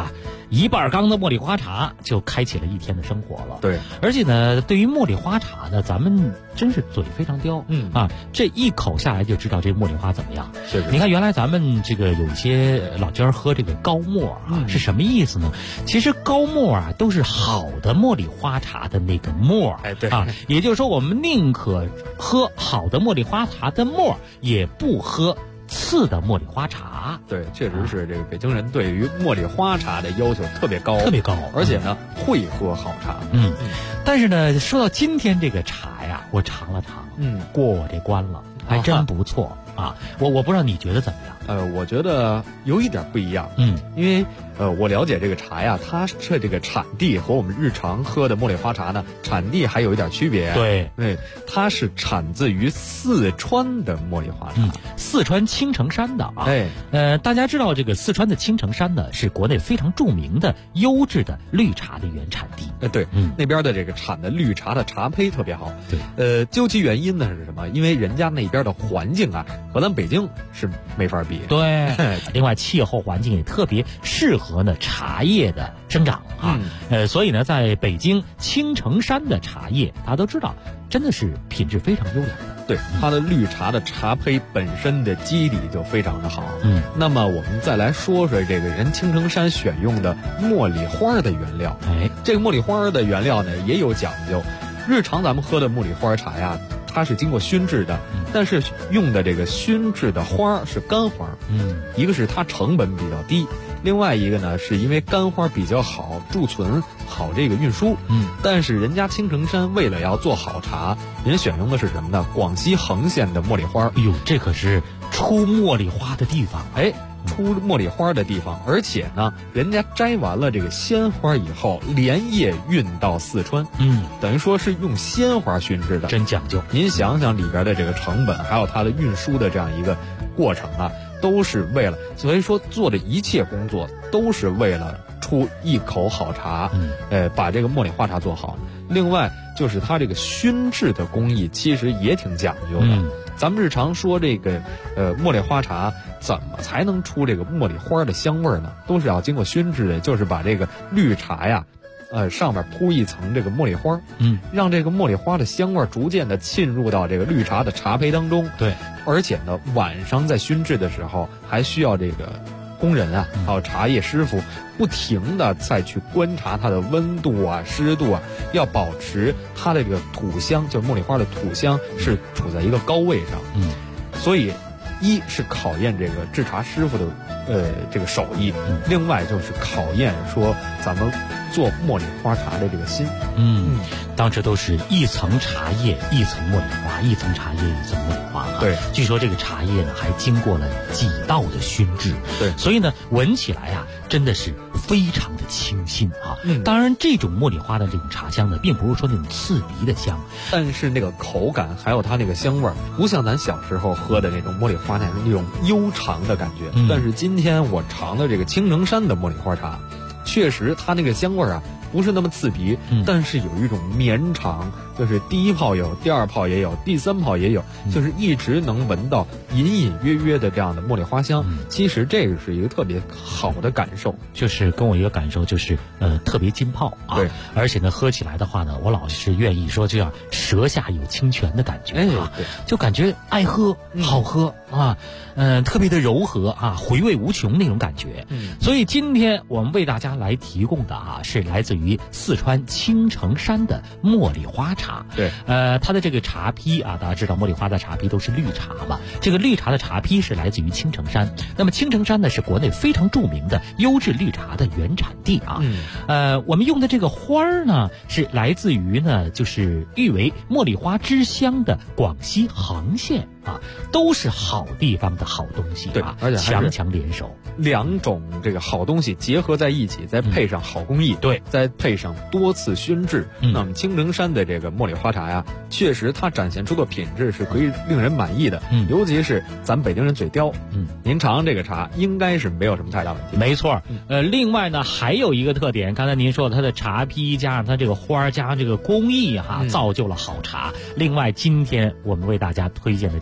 1半缸的茉莉花茶就开启了一天的生活了。 对， 而且呢，对于茉莉花茶呢，咱们真是嘴非常刁。这一口下来就知道这茉莉花怎么样。 是你看，原来咱们这个有一些老家喝这个高沫是什么意思呢？其实高沫都是好的茉莉花茶的那个沫。 对也就是说，我们宁可喝好的茉莉花茶的沫，也不喝次的茉莉花茶。 对，确实是这个北京人对于茉莉花茶的要求特别高，而且呢，会喝好茶。 但是呢，说到今天这个茶呀，我尝了尝，过我这关了，还真不错啊。我不知道你觉得怎么样？ 我觉得有一点不一样。因为我了解这个茶呀，它是这个产地和我们日常喝的茉莉花茶呢，产地还有一点区别。 对， 它是产自于四川的茉莉花茶， 四川青城山的啊。大家知道这个四川的青城山呢，是国内非常著名的优质的绿茶的原产地。 对，那边的这个产的绿茶的茶胚特别好。对，究其原因呢是什么？因为人家那边的环境啊，和咱北京是没法比。 对，另外气候环境也特别适合呢茶叶的生长啊。所以呢，在北京青城山的茶叶，大家都知道，真的是品质非常优良的。 对，它的绿茶的茶胚本身的基底就非常的好。那么我们再来说说这个人青城山选用的茉莉花的原料。这个茉莉花的原料呢也有讲究。日常咱们喝的茉莉花茶呀，它是经过熏制的，但是用的这个熏制的花是干花。一个是它成本比较低，另外一个呢是因为干花比较好贮存，好这个运输。但是人家青城山为了要做好茶，人选用的是什么呢？广西恒县的茉莉花。 哎呦，这可是出茉莉花的地方。 出茉莉花的地方，而且呢，人家摘完了这个鲜花以后，连夜运到四川，等于说是用鲜花熏制的， 真讲究。 您想想里边的这个成本，还有它的运输的这样一个过程啊，都是为了，所以说做的一切工作都是为了出一口好茶，把这个茉莉花茶做好。另外就是它这个熏制的工艺，其实也挺讲究的。咱们日常说这个茉莉花茶怎么才能出这个茉莉花的香味呢？都是要经过熏制的，就是把这个绿茶呀，上面铺一层这个茉莉花，让这个茉莉花的香味逐渐的浸入到这个绿茶的茶胚当中。 对， 而且呢，晚上在熏制的时候，还需要这个工人啊，还有茶叶师傅不停的再去观察它的温度啊、湿度啊，要保持它的这个土香，就是茉莉花的土香是处在一个高位上。所以一是考验这个制茶师傅的这个手艺，另外就是考验说咱们做茉莉花茶的这个心。 当时都是一层茶叶一层茉莉花，一层茶叶一层茉莉花。 对， 据说这个茶叶呢还经过了几道的熏制。 对， 所以呢闻起来啊真的是非常的清新啊。当然这种茉莉花的这种茶香呢，并不是说那种刺鼻的香， 但是那个口感还有它那个香味儿，不像咱小时候喝的那种茉莉花那种悠长的感觉。但是今天我尝的这个青城山的茉莉花茶，确实它那个香味儿啊不是那么刺鼻，但是有一种绵长，就是第一泡有，第二泡也有，第三泡也有，就是一直能闻到隐隐约约的这样的茉莉花香。其实这个是一个特别好的感受， 就是跟我一个感受就是特别浸泡啊。 对， 而且呢喝起来的话呢，我老是愿意说这样舌下有清泉的感觉啊，就感觉爱喝好喝啊，特别的柔和啊，回味无穷那种感觉。所以今天我们为大家来提供的啊，是来自于四川青城山的茉莉花茶。 对， 它的这个茶批啊，大家知道茉莉花的茶批都是绿茶嘛，这个绿茶的茶批是来自于青城山。那么青城山呢，是国内非常著名的优质绿茶的原产地啊。我们用的这个花儿呢，是来自于呢，就是誉为茉莉花之乡的广西恒县啊，都是好地方的好东西啊。 对，而且强强联手， 两种这个好东西结合在一起，再配上好工艺， 对， 再配上多次熏制，那么青城山的这个茉莉花茶呀，确实它展现出的品质是可以令人满意的。尤其是咱北京人嘴刁，您尝尝这个茶，应该是没有什么太大问题。 没错，另外呢还有一个特点，刚才您说它的茶批加上它这个花加上这个工艺哈，造就了好茶。另外今天我们为大家推荐的这个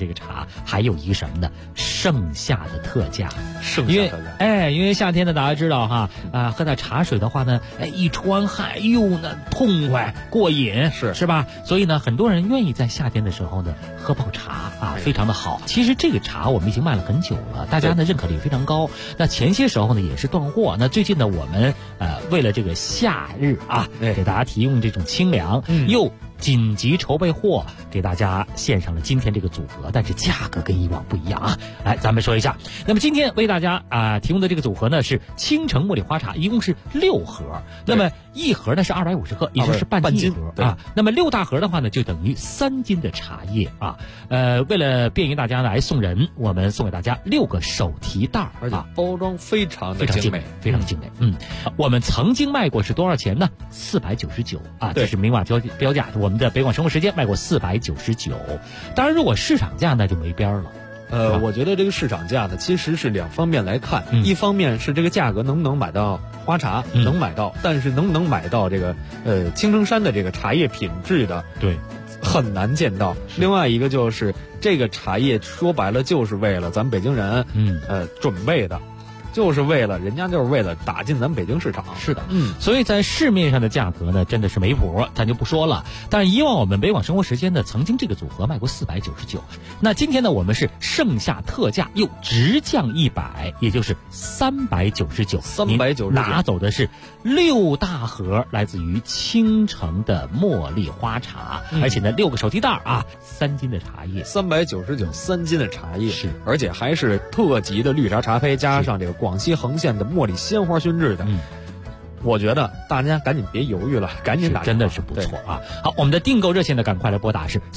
个茶还有一个什么呢？盛夏的特价。 盛夏特价。 因为夏天呢，大家知道哈，喝点茶水的话呢，一出完汗，那痛快过瘾，是吧？所以呢，很多人愿意在夏天的时候呢喝泡茶啊，非常的好。其实这个茶我们已经卖了很久了，大家呢认可率非常高。那前些时候呢也是断货，那最近呢我们为了这个夏日啊，给大家提供这种清凉，又紧急筹备货，给大家献上了今天这个组合，但是价格跟以往不一样啊。来，咱们说一下。那么今天为大家提供的这个组合呢是青城茉莉花茶，一共是6盒。那么一盒呢是250克，也就是半斤盒啊。那么6大盒的话呢，就等于3斤的茶叶啊。为了便于大家来送人，我们送给大家6个手提袋， 而且包装非常的精美， 非常精美。我们曾经卖过是多少钱呢？499啊，这是明码标价。我们的北广生活时间卖过499，当然如果市场价那就没边了。 我觉得这个市场价呢，其实是2方面来看，一方面是这个价格能不能买到花茶，能买到，但是能不能买到这个青城山的这个茶叶品质的， 对， 很难见到。另外一个就是这个茶叶说白了就是为了咱们北京人准备的。就是为了打进咱们北京市场。 是的，所以在市面上的价格呢，真的是没谱，咱就不说了。但是以往我们北广生活时间呢，曾经这个组合卖过499。那今天呢，我们是盛夏特价又直降100，也就是399。399拿走的是6大盒来自于青城的茉莉花茶，而且呢6个手提袋啊，3斤的茶叶 ，399 3斤的茶叶，是，而且还是特级的绿茶茶胚，加上这个广西横县的茉莉鲜花熏制的。我觉得大家赶紧别犹豫了，赶紧打， 真的是不错啊！好，我们的订购热线呢，赶快来拨打是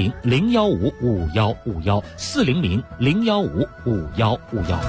400-015-5151，400-015-5151。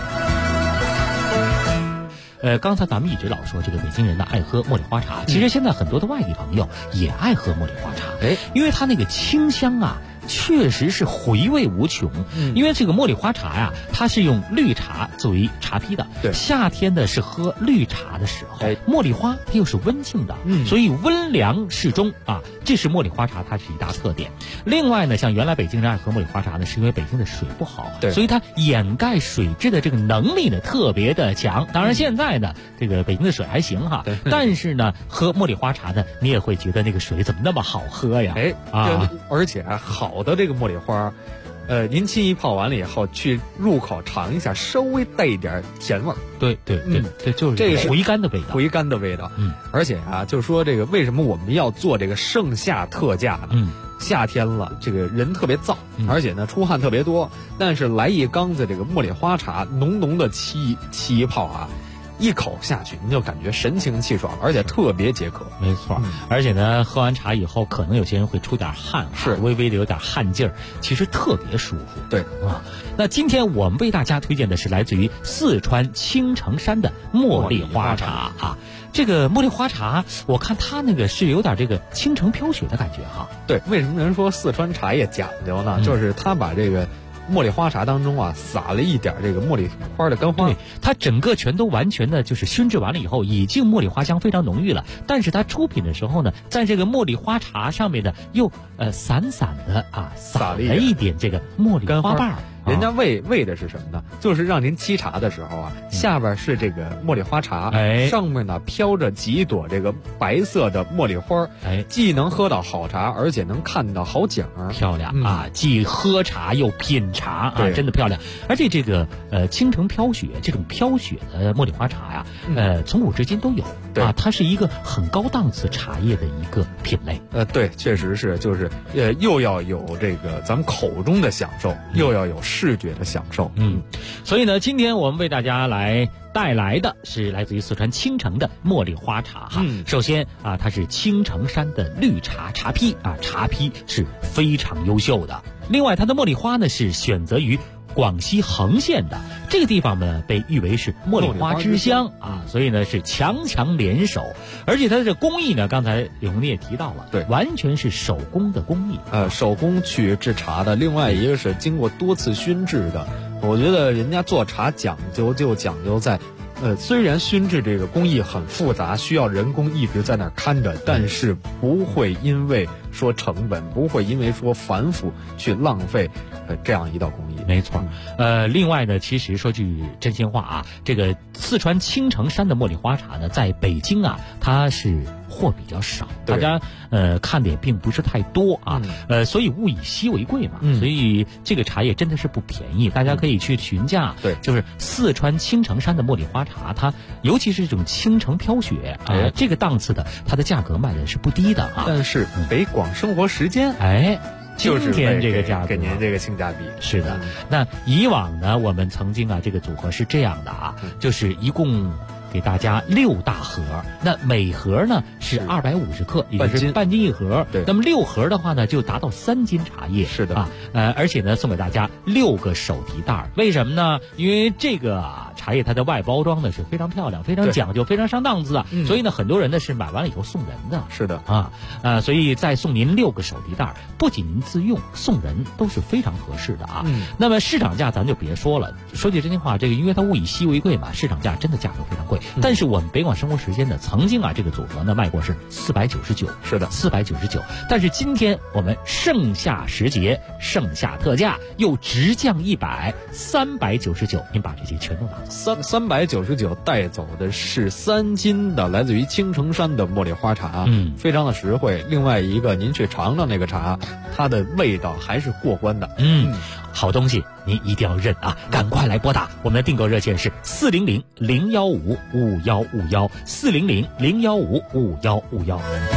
刚才咱们一直老说这个北京人呢爱喝茉莉花茶，其实现在很多的外地朋友也爱喝茉莉花茶，因为它那个清香啊，确实是回味无穷。因为这个茉莉花茶呀，它是用绿茶作为茶坯的。对，夏天呢是喝绿茶的时候，茉莉花它又是温性的，所以温凉适中啊，这是茉莉花茶它是一大特点。另外呢，像原来北京人爱喝茉莉花茶呢，是因为北京的水不好，所以它掩盖水质的这个能力呢特别的强。当然现在呢，这个北京的水还行哈，但是呢，喝茉莉花茶呢，你也会觉得那个水怎么那么好喝呀？ 而且好的这个茉莉花，您轻易泡完了以后，去入口尝一下，稍微带一点甜味儿。 对，这就是这个回甘的味道， 回甘的味道。而且啊，就是说这个为什么我们要做这个盛夏特价呢？夏天了，这个人特别燥，而且呢出汗特别多，但是来一缸子这个茉莉花茶，浓浓的沏一泡啊。一口下去，你就感觉神清气爽，而且特别解渴。 没错，而且呢，喝完茶以后，可能有些人会出点汗，是微微的有点汗劲儿，其实特别舒服。 对啊，那今天我们为大家推荐的是来自于四川青城山的茉莉花茶啊。这个茉莉花茶，我看它那个是有点这个青城飘雪的感觉哈。 对，为什么人说四川茶叶讲究呢？就是它把这个茉莉花茶当中啊，撒了一点这个茉莉花的干花， 对，它整个全都完全的就是熏制完了以后，已经茉莉花香非常浓郁了。但是它出品的时候呢，在这个茉莉花茶上面呢，又散散的啊撒了一点这个茉莉花瓣。 人家为的是什么呢？就是让您沏茶的时候啊，下边是这个茉莉花茶，上面呢飘着几朵这个白色的茉莉花，既能喝到好茶，而且能看到好景儿， 漂亮啊！既喝茶又品茶啊，真的漂亮。而且这个青城飘雪这种飘雪的茉莉花茶呀，从古至今都有啊，它是一个很高档次茶叶的一个品类。 对，确实是，就是又要有这个咱们口中的享受，又要有视觉的享受。 所以呢，今天我们为大家来带来的是来自于四川青城的茉莉花茶哈。首先啊，它是青城山的绿茶茶坯啊，茶坯是非常优秀的。另外，它的茉莉花呢是选择于广西横县的这个地方呢，被誉为是茉莉花之乡啊，所以呢是强联手，而且它的这工艺呢，刚才李红也提到了，对，完全是手工的工艺， 手工去制茶的。另外一个是经过多次熏制的，我觉得人家做茶讲究就讲究在虽然熏制这个工艺很复杂，需要人工一直在那儿看着，但是不会因为说成本，不会因为说繁复去浪费这样一道工艺。 没错。另外呢，其实说句真心话啊，这个四川青城山的茉莉花茶呢，在北京啊，它是货比较少，大家看的也并不是太多啊。所以物以稀为贵嘛，所以这个茶叶真的是不便宜，大家可以去询价。 对， 就是四川青城山的茉莉花茶，它尤其是这种青城飘雪啊，这个档次的，它的价格卖的是不低的啊。 但是北广生活时间， 今天这个价格给您这个性价比。 是的。那以往呢，我们曾经啊，这个组合是这样的啊，就是一共给大家6大盒，那每盒呢是250克，也就是半斤一盒。 对， 那么6盒的话呢，就达到3斤茶叶。 是的啊，而且呢，送给大家6个手提袋。为什么呢？因为这个茶叶它的外包装呢是非常漂亮、非常讲究、非常上档次的，所以呢，很多人呢是买完了以后送人的。 是的啊，所以再送您6个手提袋，不仅您自用，送人都是非常合适的啊。那么市场价咱就别说了，说句真心话，这个因为它物以稀为贵嘛，市场价真的价格非常贵。但是我们北广生活时间呢，曾经啊这个组合呢卖过是499， 是的 ，499。但是今天我们盛夏时节，盛夏特价又直降100，399，您把这些全都拿走。 399带走的是3斤的来自于青城山的茉莉花茶，非常的实惠。另外一个，您去尝尝那个茶，它的味道还是过关的。 好东西您一定要认啊！赶快来拨打我们的订购热线是400-015-5151，400-015-5151。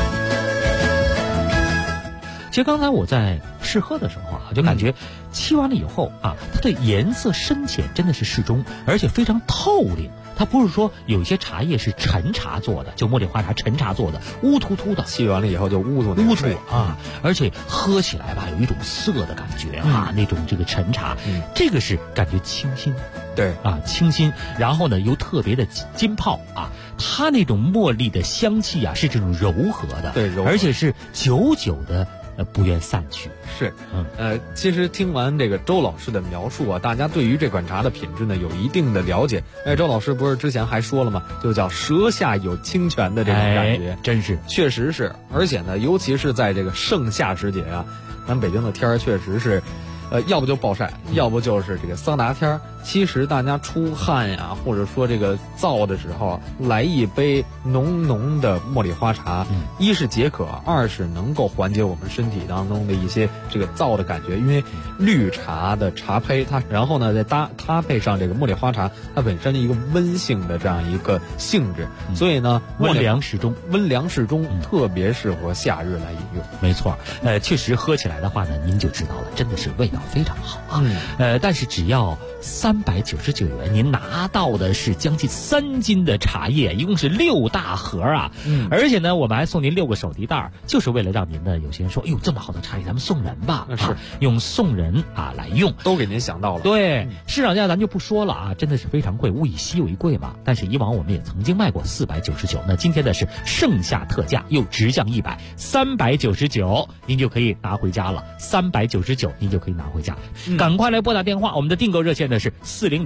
其实刚才我在试喝的时候啊，就感觉沏完了以后啊，它的颜色深浅真的是适中，而且非常透亮。它不是说有一些茶叶是陈茶做的，就茉莉花茶陈茶做的，乌突突的， 沏完了以后就乌突啊，而且喝起来吧，有一种涩的感觉啊，那种这个陈茶，这个是感觉清新， 对啊，清新，然后呢又特别的浸泡啊，它那种茉莉的香气啊是这种柔和的， 对，柔和， 而且是久久的不愿散去。 是，其实听完这个周老师的描述啊，大家对于这款茶的品质呢有一定的了解。周老师不是之前还说了吗？就叫舌下有清泉的这种感觉， 真是， 确实是。而且呢，尤其是在这个盛夏时节啊，咱北京的天儿确实是，要不就暴晒，要不就是这个桑拿天儿。其实大家出汗呀，或者说这个燥的时候，来一杯浓浓的茉莉花茶，一是解渴，二是能够缓解我们身体当中的一些这个燥的感觉。因为绿茶的茶胚它，然后呢再搭配上这个茉莉花茶，它本身的一个温性的这样一个性质，所以呢温凉适中， 特别适合夏日来饮用。 没错，确实喝起来的话呢，您就知道了，真的是味道非常好啊。但是只要399元，您拿到的是将近3斤的茶叶，一共是6大盒啊。而且呢，我们还送您6个手提袋，就是为了让您呢，有些人说，哎呦，这么好的茶叶，咱们送人吧， 是用送人啊来用， 都给您想到了。 对，市场价咱就不说了啊，真的是非常贵，物以稀为贵嘛。但是以往我们也曾经卖过499，那今天的是盛夏特价，又直降100，399您就可以拿回家了，399您就可以拿回家。赶快来拨打电话，我们的订购热线呢是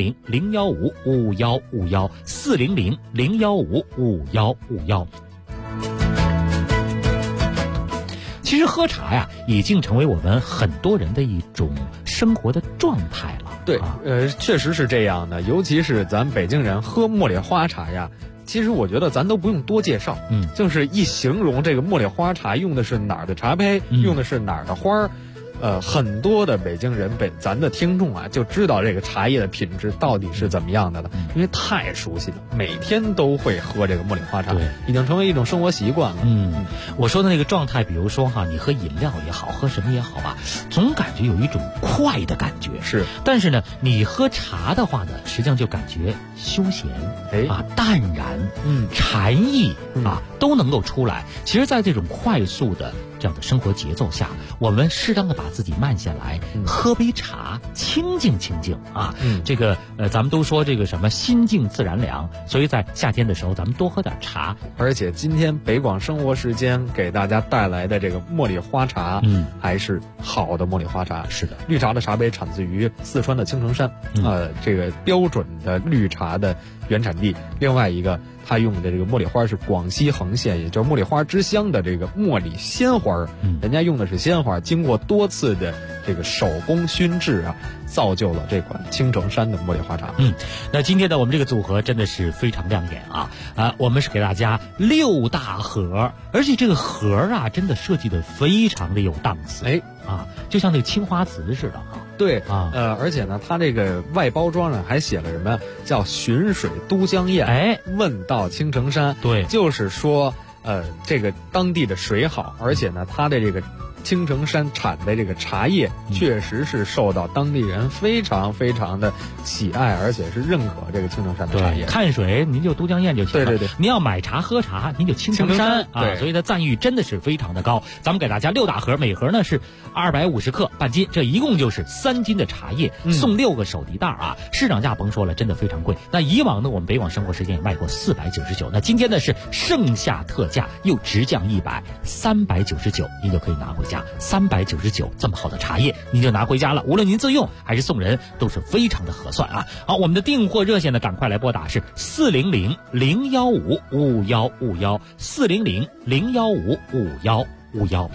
400-015-5151，400-015-5151。其实喝茶呀，已经成为我们很多人的一种生活的状态了。 对，确实是这样的。尤其是咱北京人喝茉莉花茶呀，其实我觉得咱都不用多介绍，就是一形容这个茉莉花茶用的是哪儿的茶胚，用的是哪儿的花儿。很多的北京人咱的听众啊，就知道这个茶叶的品质到底是怎么样的了，因为太熟悉了，每天都会喝这个茉莉花茶，已经成为一种生活习惯了。 我说的那个状态，比如说哈，你喝饮料也好，喝什么也好吧，总感觉有一种快的感觉。 是， 但是呢，你喝茶的话呢，实际上就感觉休闲，淡然，禅意啊，都能够出来。其实，在这种快速的这样的生活节奏下，我们适当的把自己慢下来，喝杯茶，清静清静啊。这个咱们都说这个什么心静自然凉，所以在夏天的时候，咱们多喝点茶。 而且今天北广生活时间给大家带来的这个茉莉花茶，还是好的茉莉花茶。 是的， 绿茶的茶杯产自于四川的青城山，这个标准的绿茶的原产地。另外一个，它用的这个茉莉花是广西恒县，也就是茉莉花之乡的这个茉莉鲜花，人家用的是鲜花，经过多次的这个手工熏制啊，造就了这款青城山的茉莉花茶。 那今天呢，我们这个组合真的是非常亮眼啊！我们是给大家6大盒，而且这个盒啊，真的设计的非常的有档次，就像那个青花瓷似的啊。 对而且呢，它这个外包装上还写了什么叫寻水都江堰，问到青城山， 对， 就是说这个当地的水好，而且呢，它的这个青城山产的这个茶叶确实是受到当地人非常非常的喜爱，而且是认可这个青城山的茶叶。 看水您就都江堰就行了， 对， 您要买茶喝茶您就青城山啊，所以它赞誉真的是非常的高。咱们给大家6大盒，每盒呢是250克半斤，这一共就是3斤的茶叶，送6个手提袋啊。市场价甭说了，真的非常贵。那以往呢，我们北广生活时间也卖过499，那今天呢是盛夏特价，又直降100，399，您就可以拿回家。399这么好的茶叶，您就拿回家了。无论您自用还是送人，都是非常的合算啊！好，我们的订货热线呢，赶快来拨打是400-015-5151，400-015-5151。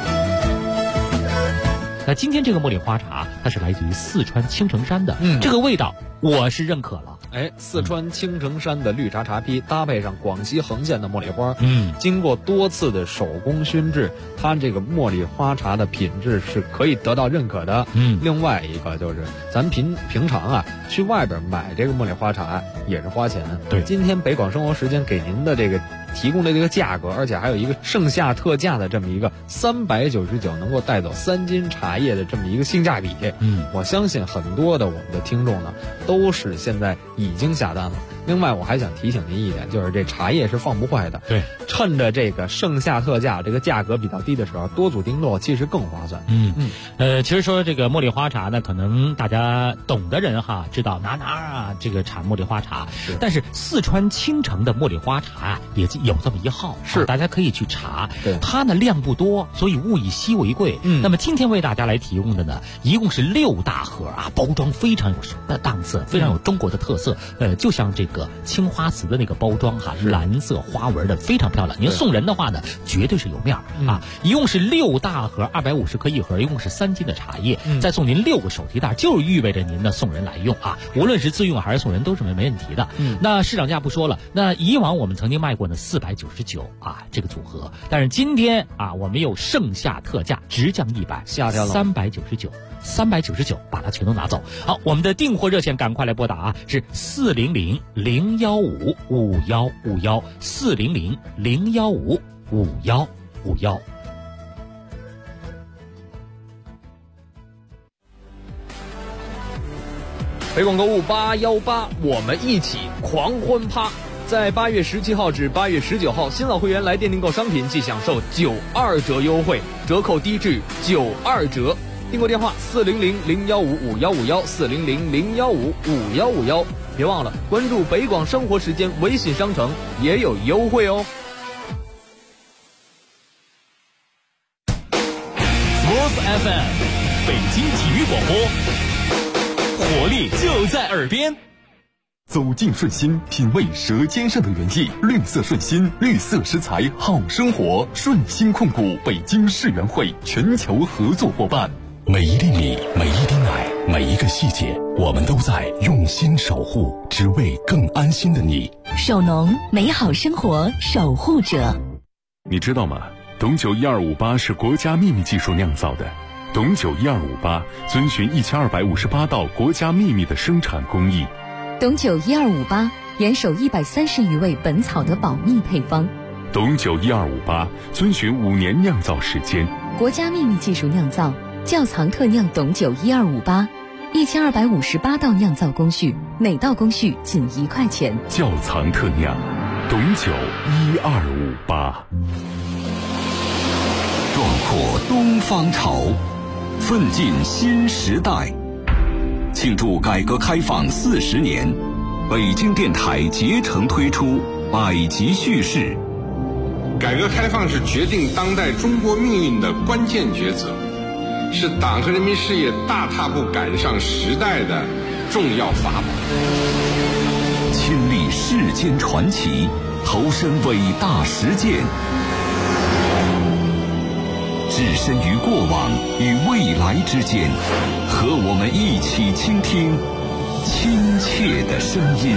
那今天这个茉莉花茶，它是来自于四川青城山的，这个味道我是认可了。 四川青城山的绿茶茶坯搭配上广西恒县的茉莉花，经过多次的手工熏制，它这个茉莉花茶的品质是可以得到认可的。另外一个就是咱平常啊去外边买这个茉莉花茶也是花钱。 对， 今天北广生活时间给您的这个提供的这个价格，而且还有一个盛夏特价的这么一个399能够带走3斤茶叶的这么一个性价比。我相信很多的我们的听众呢都是现在已经下单了。另外我还想提醒您一点，就是这茶叶是放不坏的。 对， 趁着这个盛夏特价，这个价格比较低的时候，多组订购其实更划算。 其实说这个茉莉花茶呢，可能大家懂的人知道哪啊这个产茉莉花茶，但是四川青城的茉莉花茶啊也有这么一号，大家可以去查。它呢量不多，所以物以稀为贵。那么今天为大家来提供的呢，一共是6大盒啊，包装非常有档次，非常有中国的特色。就像这个青花瓷的那个包装蓝色花纹的非常漂亮。您送人的话呢，绝对是有面啊。一共是6大盒，250克一盒，一共是3斤的茶叶，再送您6个手提袋，就意味着您呢送人来用啊，无论是自用还是送人都是没问题的。那市场价不说了，那以往我们曾经卖过呢499啊这个组合，但是今天啊我们有盛夏特价，直降100， 夏天了 399，把它全都拿走。好，我们的订货热线赶快来拨打啊，是400-015-5151，400-015-5151。 北广购物818，我们一起狂欢趴。在8月17号至8月19号，新老会员来店订购商品即享受92折优惠，折扣低至92折。订购电话400-015-5151，400-015-5151。别忘了关注北广生活时间微信商城，也有优惠哦。 Sports FM， 北京体育广播，活力就在耳边。 走进顺心，品味舌尖上的原意。绿色顺心，绿色食材好生活。顺心控股北京世园会全球合作伙伴。 每一粒米，每一滴奶，每一个细节，我们都在用心守护，只为更安心的你。 首农，美好生活守护者。 你知道吗？董酒1258是国家秘密技术酿造的。董酒1258遵循1258道国家秘密的生产工艺。 董酒1258严守130余味本草的保密配方。 董酒1258遵循5年酿造时间， 国家秘密技术酿造，窖藏特酿董酒1258，1258道酿造工序，每道工序仅1块钱。 窖藏特酿董酒1258。壮拓东方潮，奋进新时代。庆祝改革开放40年，北京电台竭诚推出百集叙事。 改革开放是决定当代中国命运的关键抉择，是党和人民事业大踏步赶上时代的重要法宝。 亲历世间传奇，投身伟大实践，置身于过往与未来之间，和我们一起倾听亲切的声音。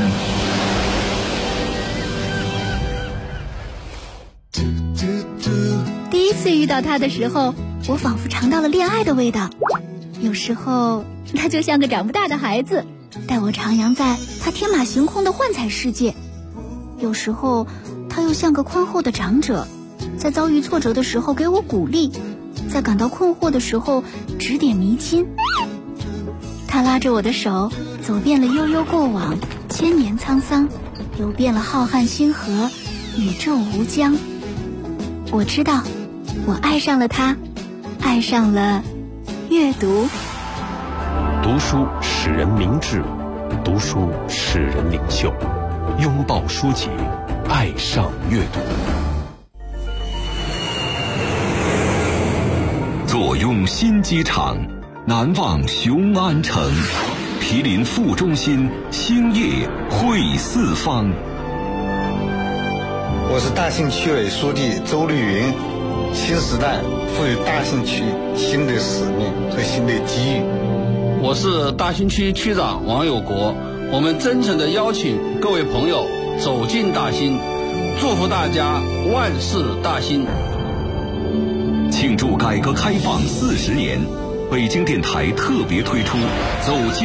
第一次遇到他的时候，我仿佛尝到了恋爱的味道。有时候他就像个长不大的孩子，带我徜徉在他天马行空的幻彩世界；有时候他又像个宽厚的长者，在遭遇挫折的时候给我鼓励，在感到困惑的时候指点迷津。他拉着我的手，走遍了悠悠过往，千年沧桑，游遍了浩瀚星河，宇宙无疆。我知道，我爱上了他，爱上了阅读。 读书使人明智，读书使人领袖。拥抱书籍，爱上阅读。 坐拥新机场，难忘雄安城。毗邻副中心，兴业汇四方。 我是大兴区委书记周绿云。新时代赋予大兴区新的使命和新的机遇。 我是大兴区区长王有国。我们真诚地邀请各位朋友走进大兴，祝福大家万事大兴。 庆祝改革开放40年，北京电台特别推出走进